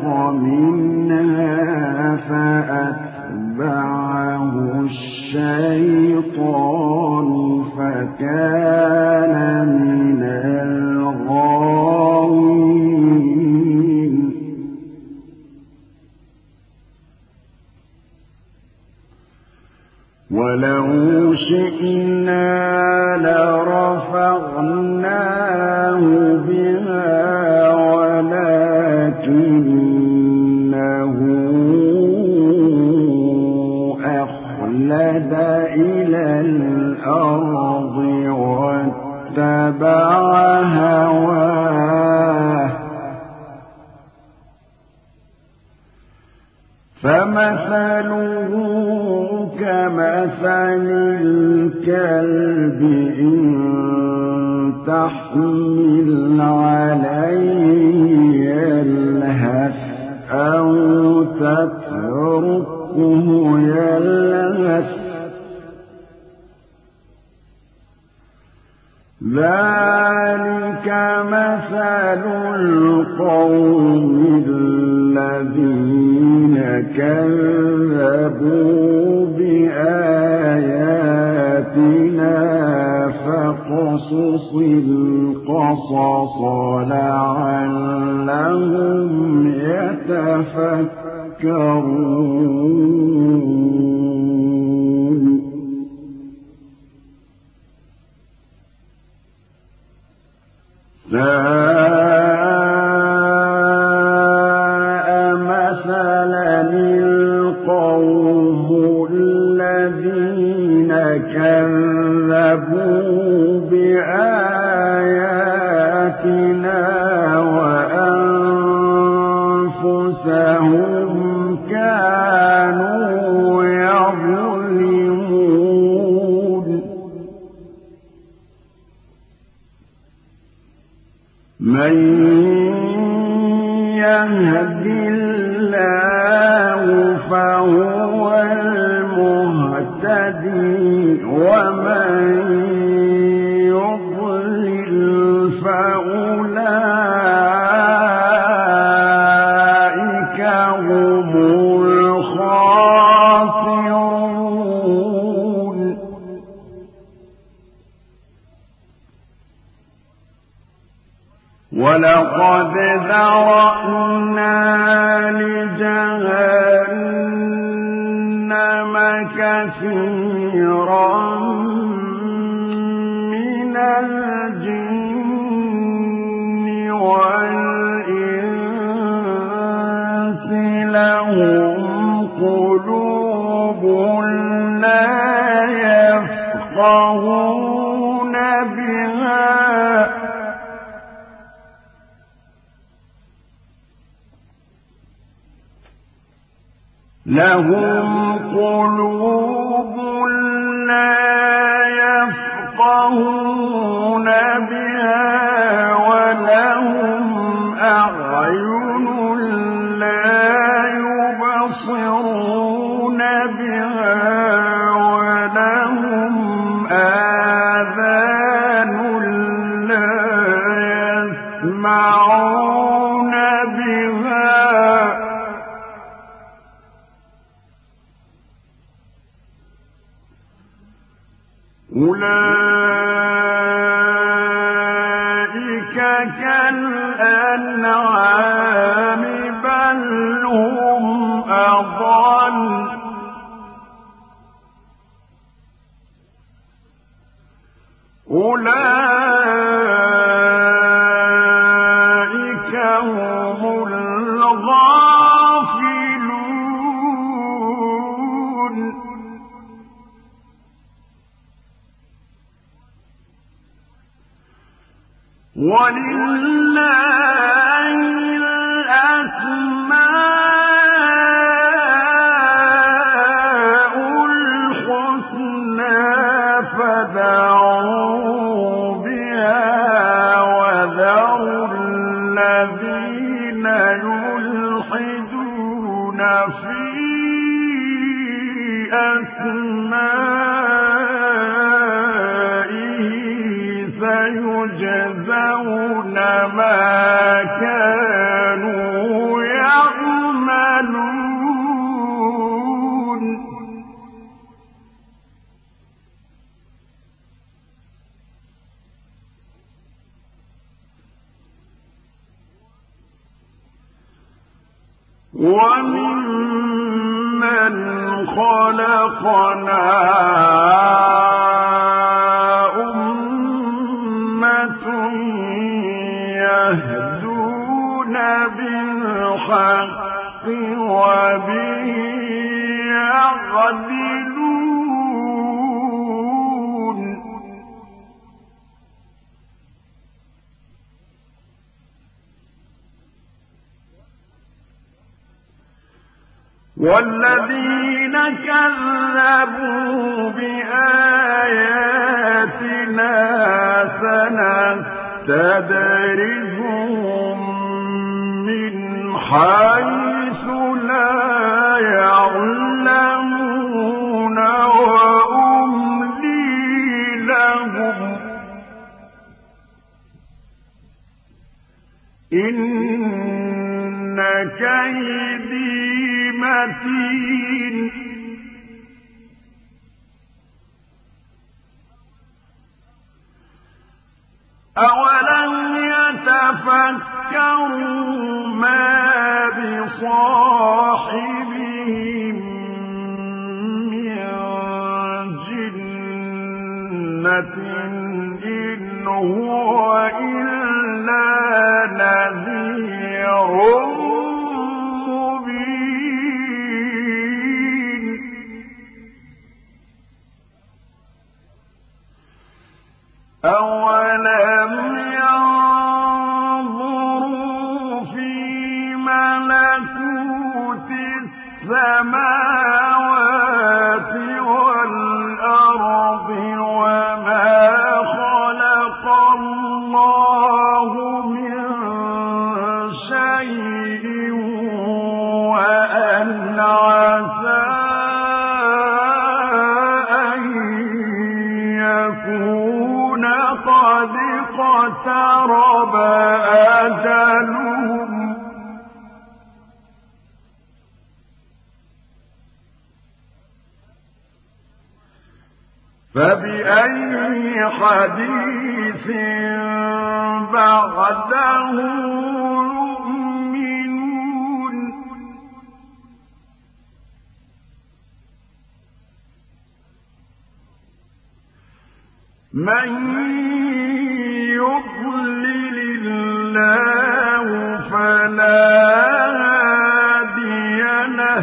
منها فأتبعه الشيطان فكان من الغاوين ولو شئنا لرفعناه بها ولكنه أخلد إلى الأرض واتبع هواه فمثله كمثل الكلب إن تحمل عليه يلهث أو تتركه يلهث ذلك مثل القوم الذين كذبوا بآياتنا فاقصص القصص لعلهم يتفكرون مثلا القوم الذين كذبوا بآياتنا وأنفسهم كانوا يظلمون من يهد الله فهو المهتدي ومن يضلل فأولئك هم الخاسرون ولقد ذرأنا لجهنم كثيرا من الجن والإنس لهم قلوب لا يفقهون بها لهم قلوب لا يفقهون بها ولهم أعين لا يبصرون بها ولهم آذان لا يسمعون بها أولئك كالأنعام بل هم أضل أولئك هم الغافلون ولله الأسماء الحسنى فادعوه بها وذروا الذين يلحدون في أسمائه سيجزون ما كانوا يعملون وممن خلقنا يهدون بالحق وبه يعدلون والذين كذبوا بآياتنا سنستدرجهم من حيث لا يعلمون وأملي لهم إن كيدي متين أولم يتفكروا ما بصاحبهم من جنة إن هو إلا نذير مبين أولم ينظروا في ملكوت السماوات والأرض وما خلق الله من واقترب أجلهم فبأي حديث بعده يؤمنون من يضلل الله فلا هادي له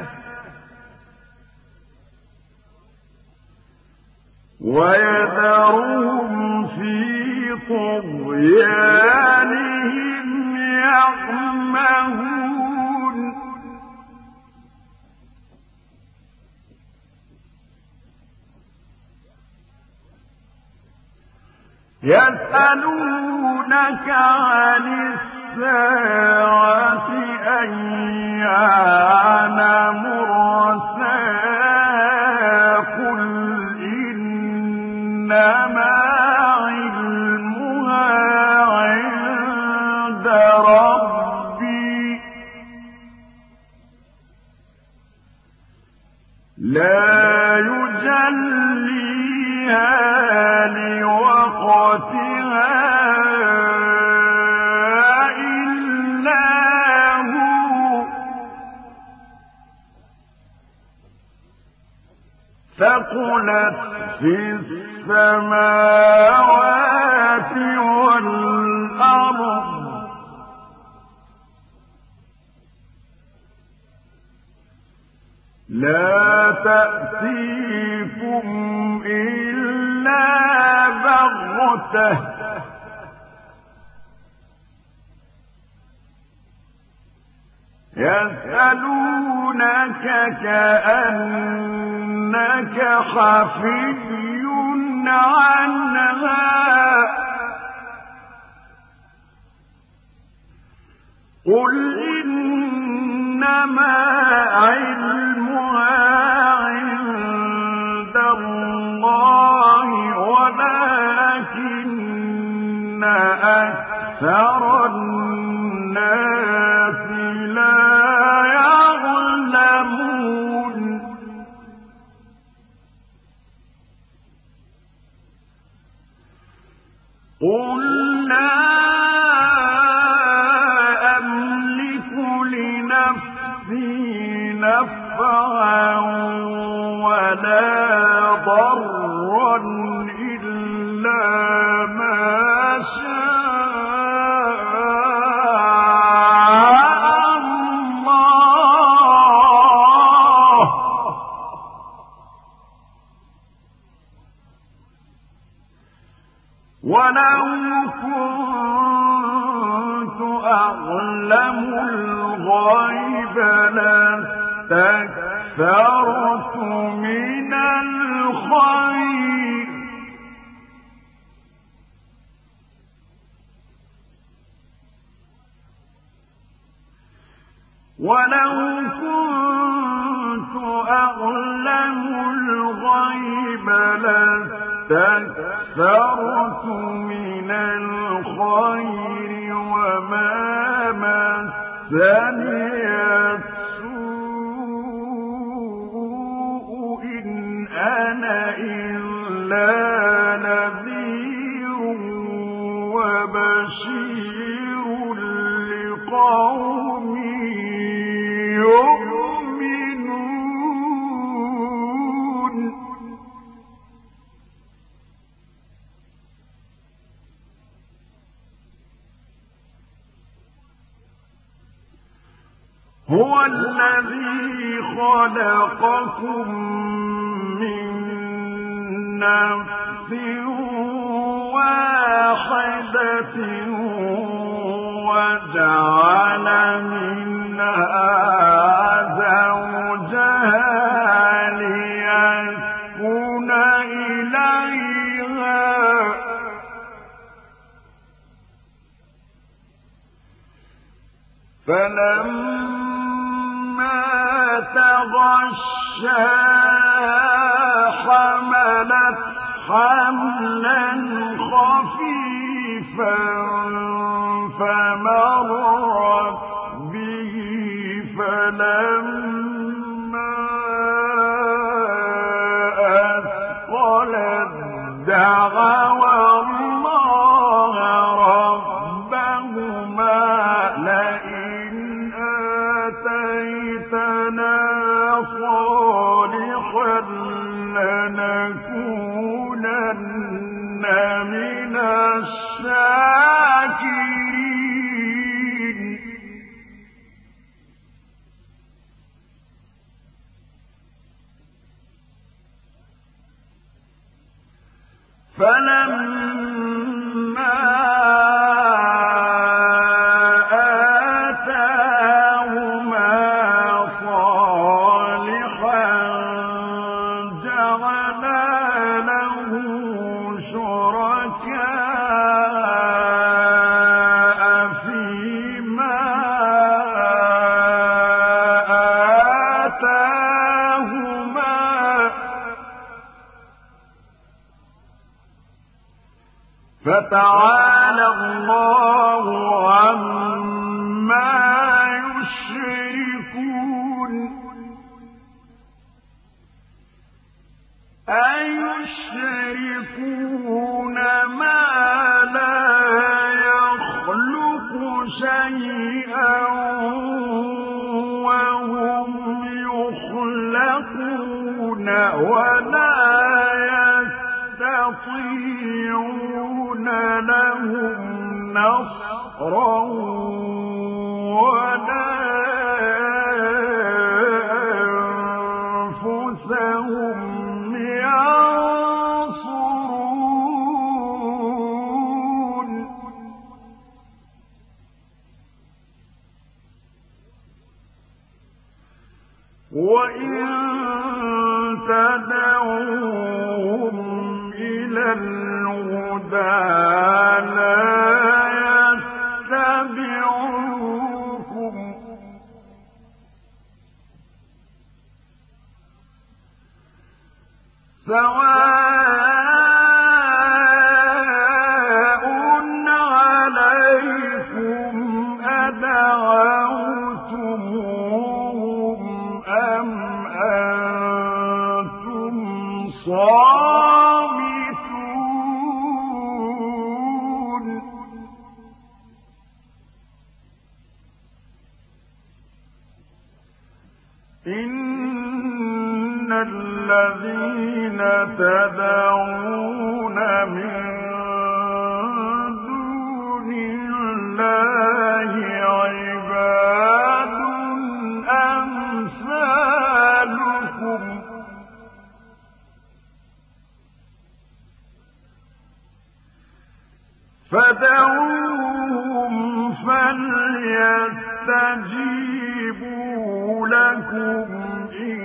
ويذرهم في طغيانهم يعمهون يسألونك عن الساعة أيان مرساها قل إنما علمها عند ربي لا يجليها لوقتها إلا هو ثقلت في السماوات والأرض لا تأتيكم إلا بغتة يسألونك كأنك حفي عنها قل إنما علمها عند الله ولكن أكثر الناس لا يعلمون قل لا أملك لنفسي نفعا ولا ضرا إلا ما شاء الله ولو كنت أعلم الغيب لاستكثرت من الخير ولو كنت أعلم الغيب لاستكثرت من الخير وما مسني السوء إن أنا إلا نذير وبشير لقوم يؤمنون هو الذي خلقكم من نفس واحدة وجعل منها زوجها ليسكن إليها فلما تغشاها حملت حملا خفيفا فمرت به فلما أثقلت دعوا الله ربهما لئن آتيتنا صالحا لنكونن من الشاكرين فلما آتاهما صالحا جعلا له شركاء فيما آتاهما فتعالى الله عما يشركون أيشركون ما لا يخلق شيئا وهم يخلقون ولا يستطيعون لهم نصرا ولا أنفسهم ينصرون وإن تدعوهم إلى الهدى لا يتبعوكم سواء عليكم أدعوتموهم أم أنتم صامتون إن الذين تدعون من دون الله عباد أمثالكم فدعوهم فليستجيبوا لكم إن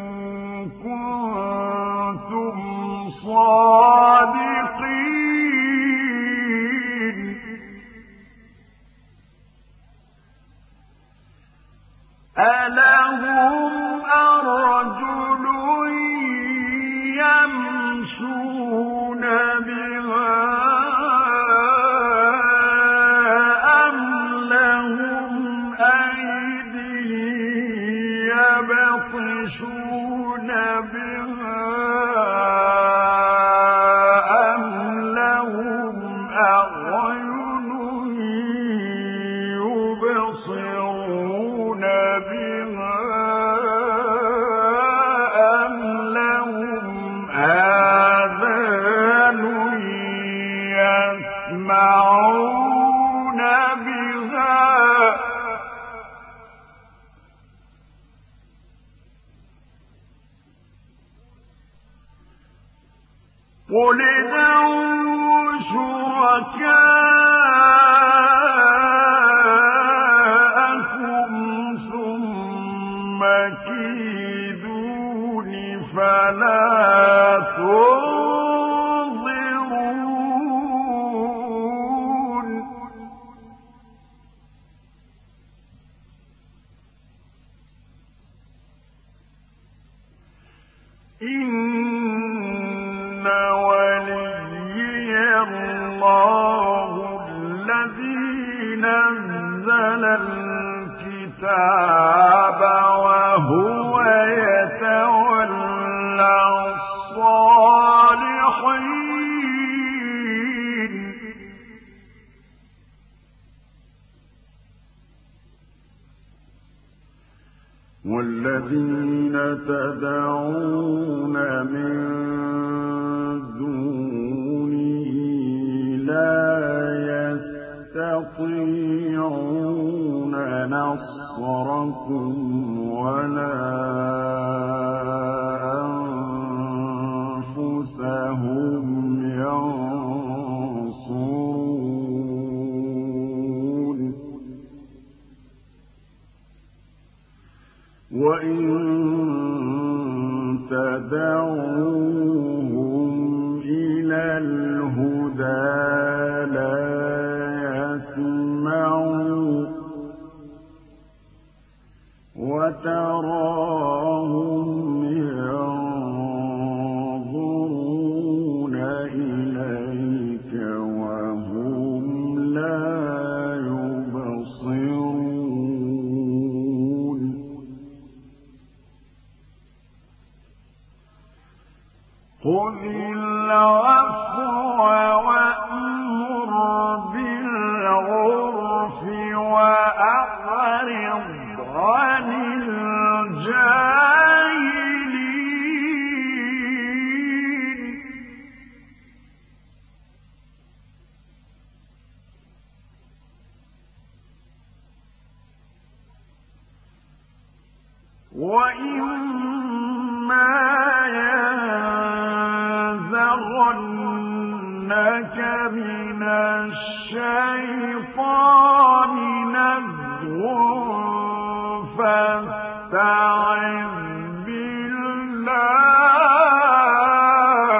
كنتم صادقين ألهم أرجل يمشون بها أم لهم أيدي يبطشون بها أم لهم أعين يبصرون بها أم لهم آذان يسمعون بها قل ادعوا شركاءكم ثم كيدون فلا تنظرون إن وليي الله الذي نزل الكتاب وهو يتولى الصالحين والذين تدعون من دونه لا يستطيعون نصركم ولا أنفسهم ينصرون وإن تدعوهم إلى الهدى لا يسمعوا وتراهم ينظرون إليك وهم لا يبصرون خذ العفو وأمر بالعرف وأعرض عن الجاهلين وإما ينزغنك من الشيطان نزغ فاستعذ بالله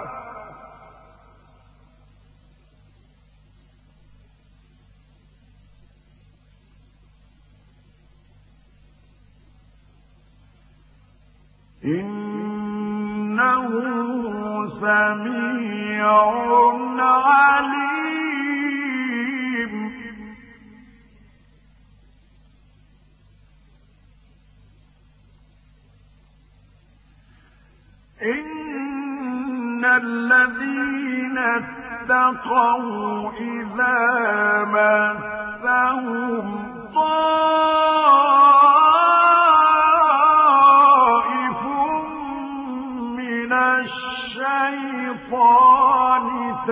إنه سميع عليم إن الذين اتقوا إذا مسهم طائف من الشيطان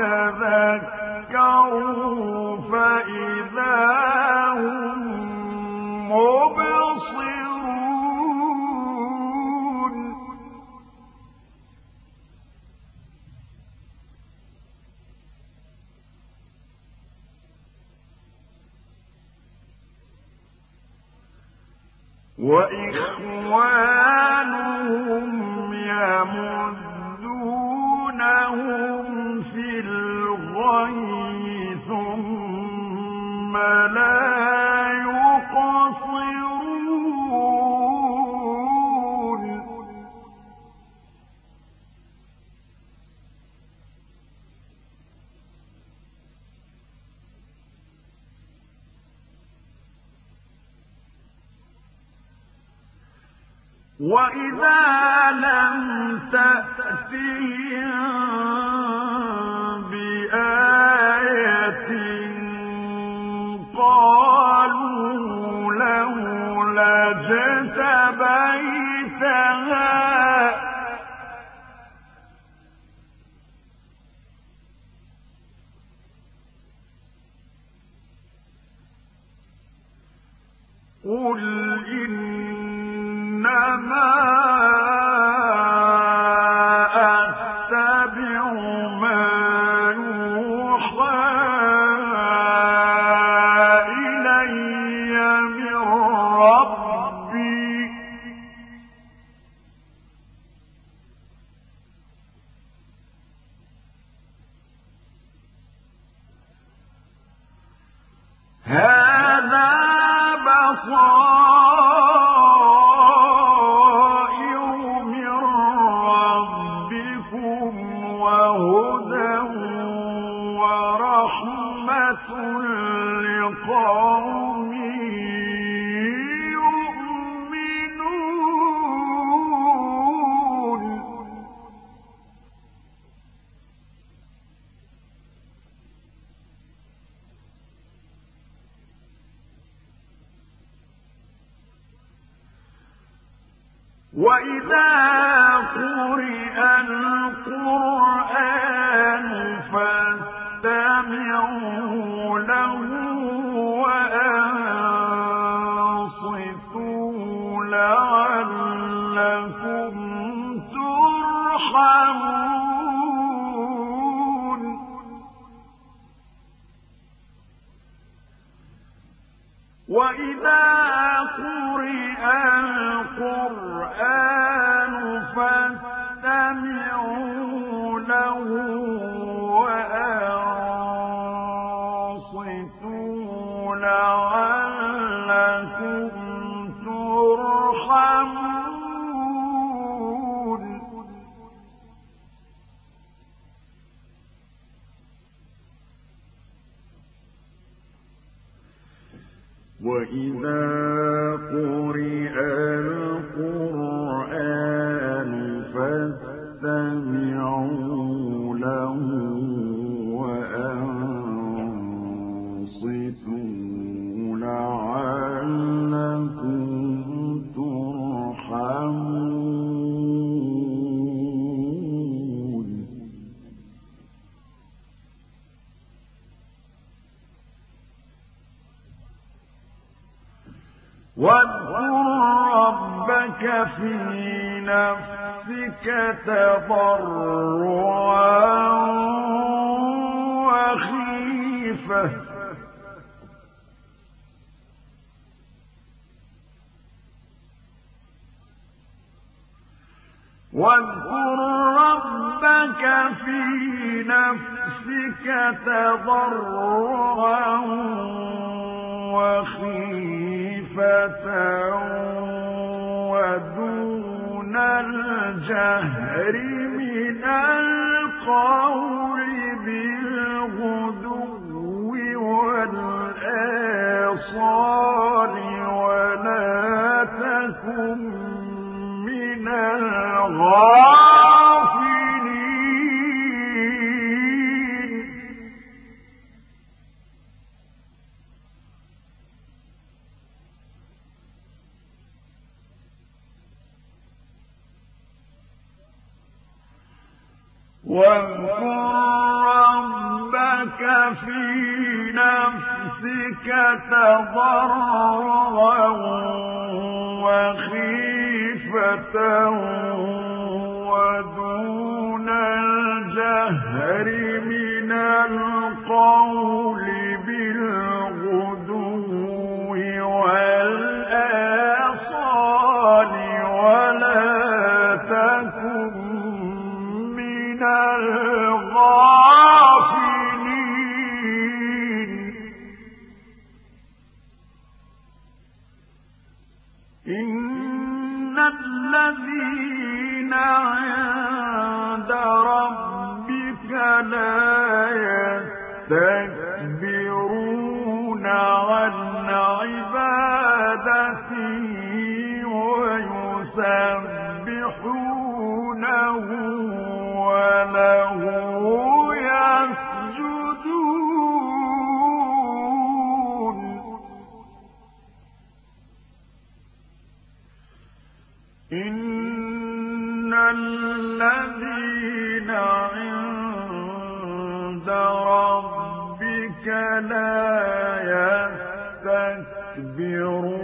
تذكروا فإذا هم مبصرون وإخوانهم يمدونهم في الغي ثم لا يقصرون وإذا لم تأتهم بآية قالوا لولا اجتبيتها قل إنما أتبع ما يوحى إلي من ربي هذا بصائر من ربكم وهدى ورحمة لقوم يؤمنون وإذا قرئ القرآن فاستمعوا له وأنصتوا لعلكم ترحمون وإذا قرئ القرآن فاستمعوا له وأنصتوا لعلكم ترحمون وإذا قرئ القرآن فاستمعوا له وأنصتوا لعلكم ترحمون واذكر ربك في نفسك تضرعا وخيفة واذكر ربك في نفسك تضرعا وخيفة ودون الجهر من القول بالغدو والآصال ولا تكن من الغافلين واذكر ربك في نفسك تضرعا وخيفة ودون الجهر من القول بالغدو والآصال ولا تكن من الغافلين إن الذين عند ربك لا يستكبرون عن عبادته ويسبحونه وله يسجدون إن الذين عند ربك لا يستكبرون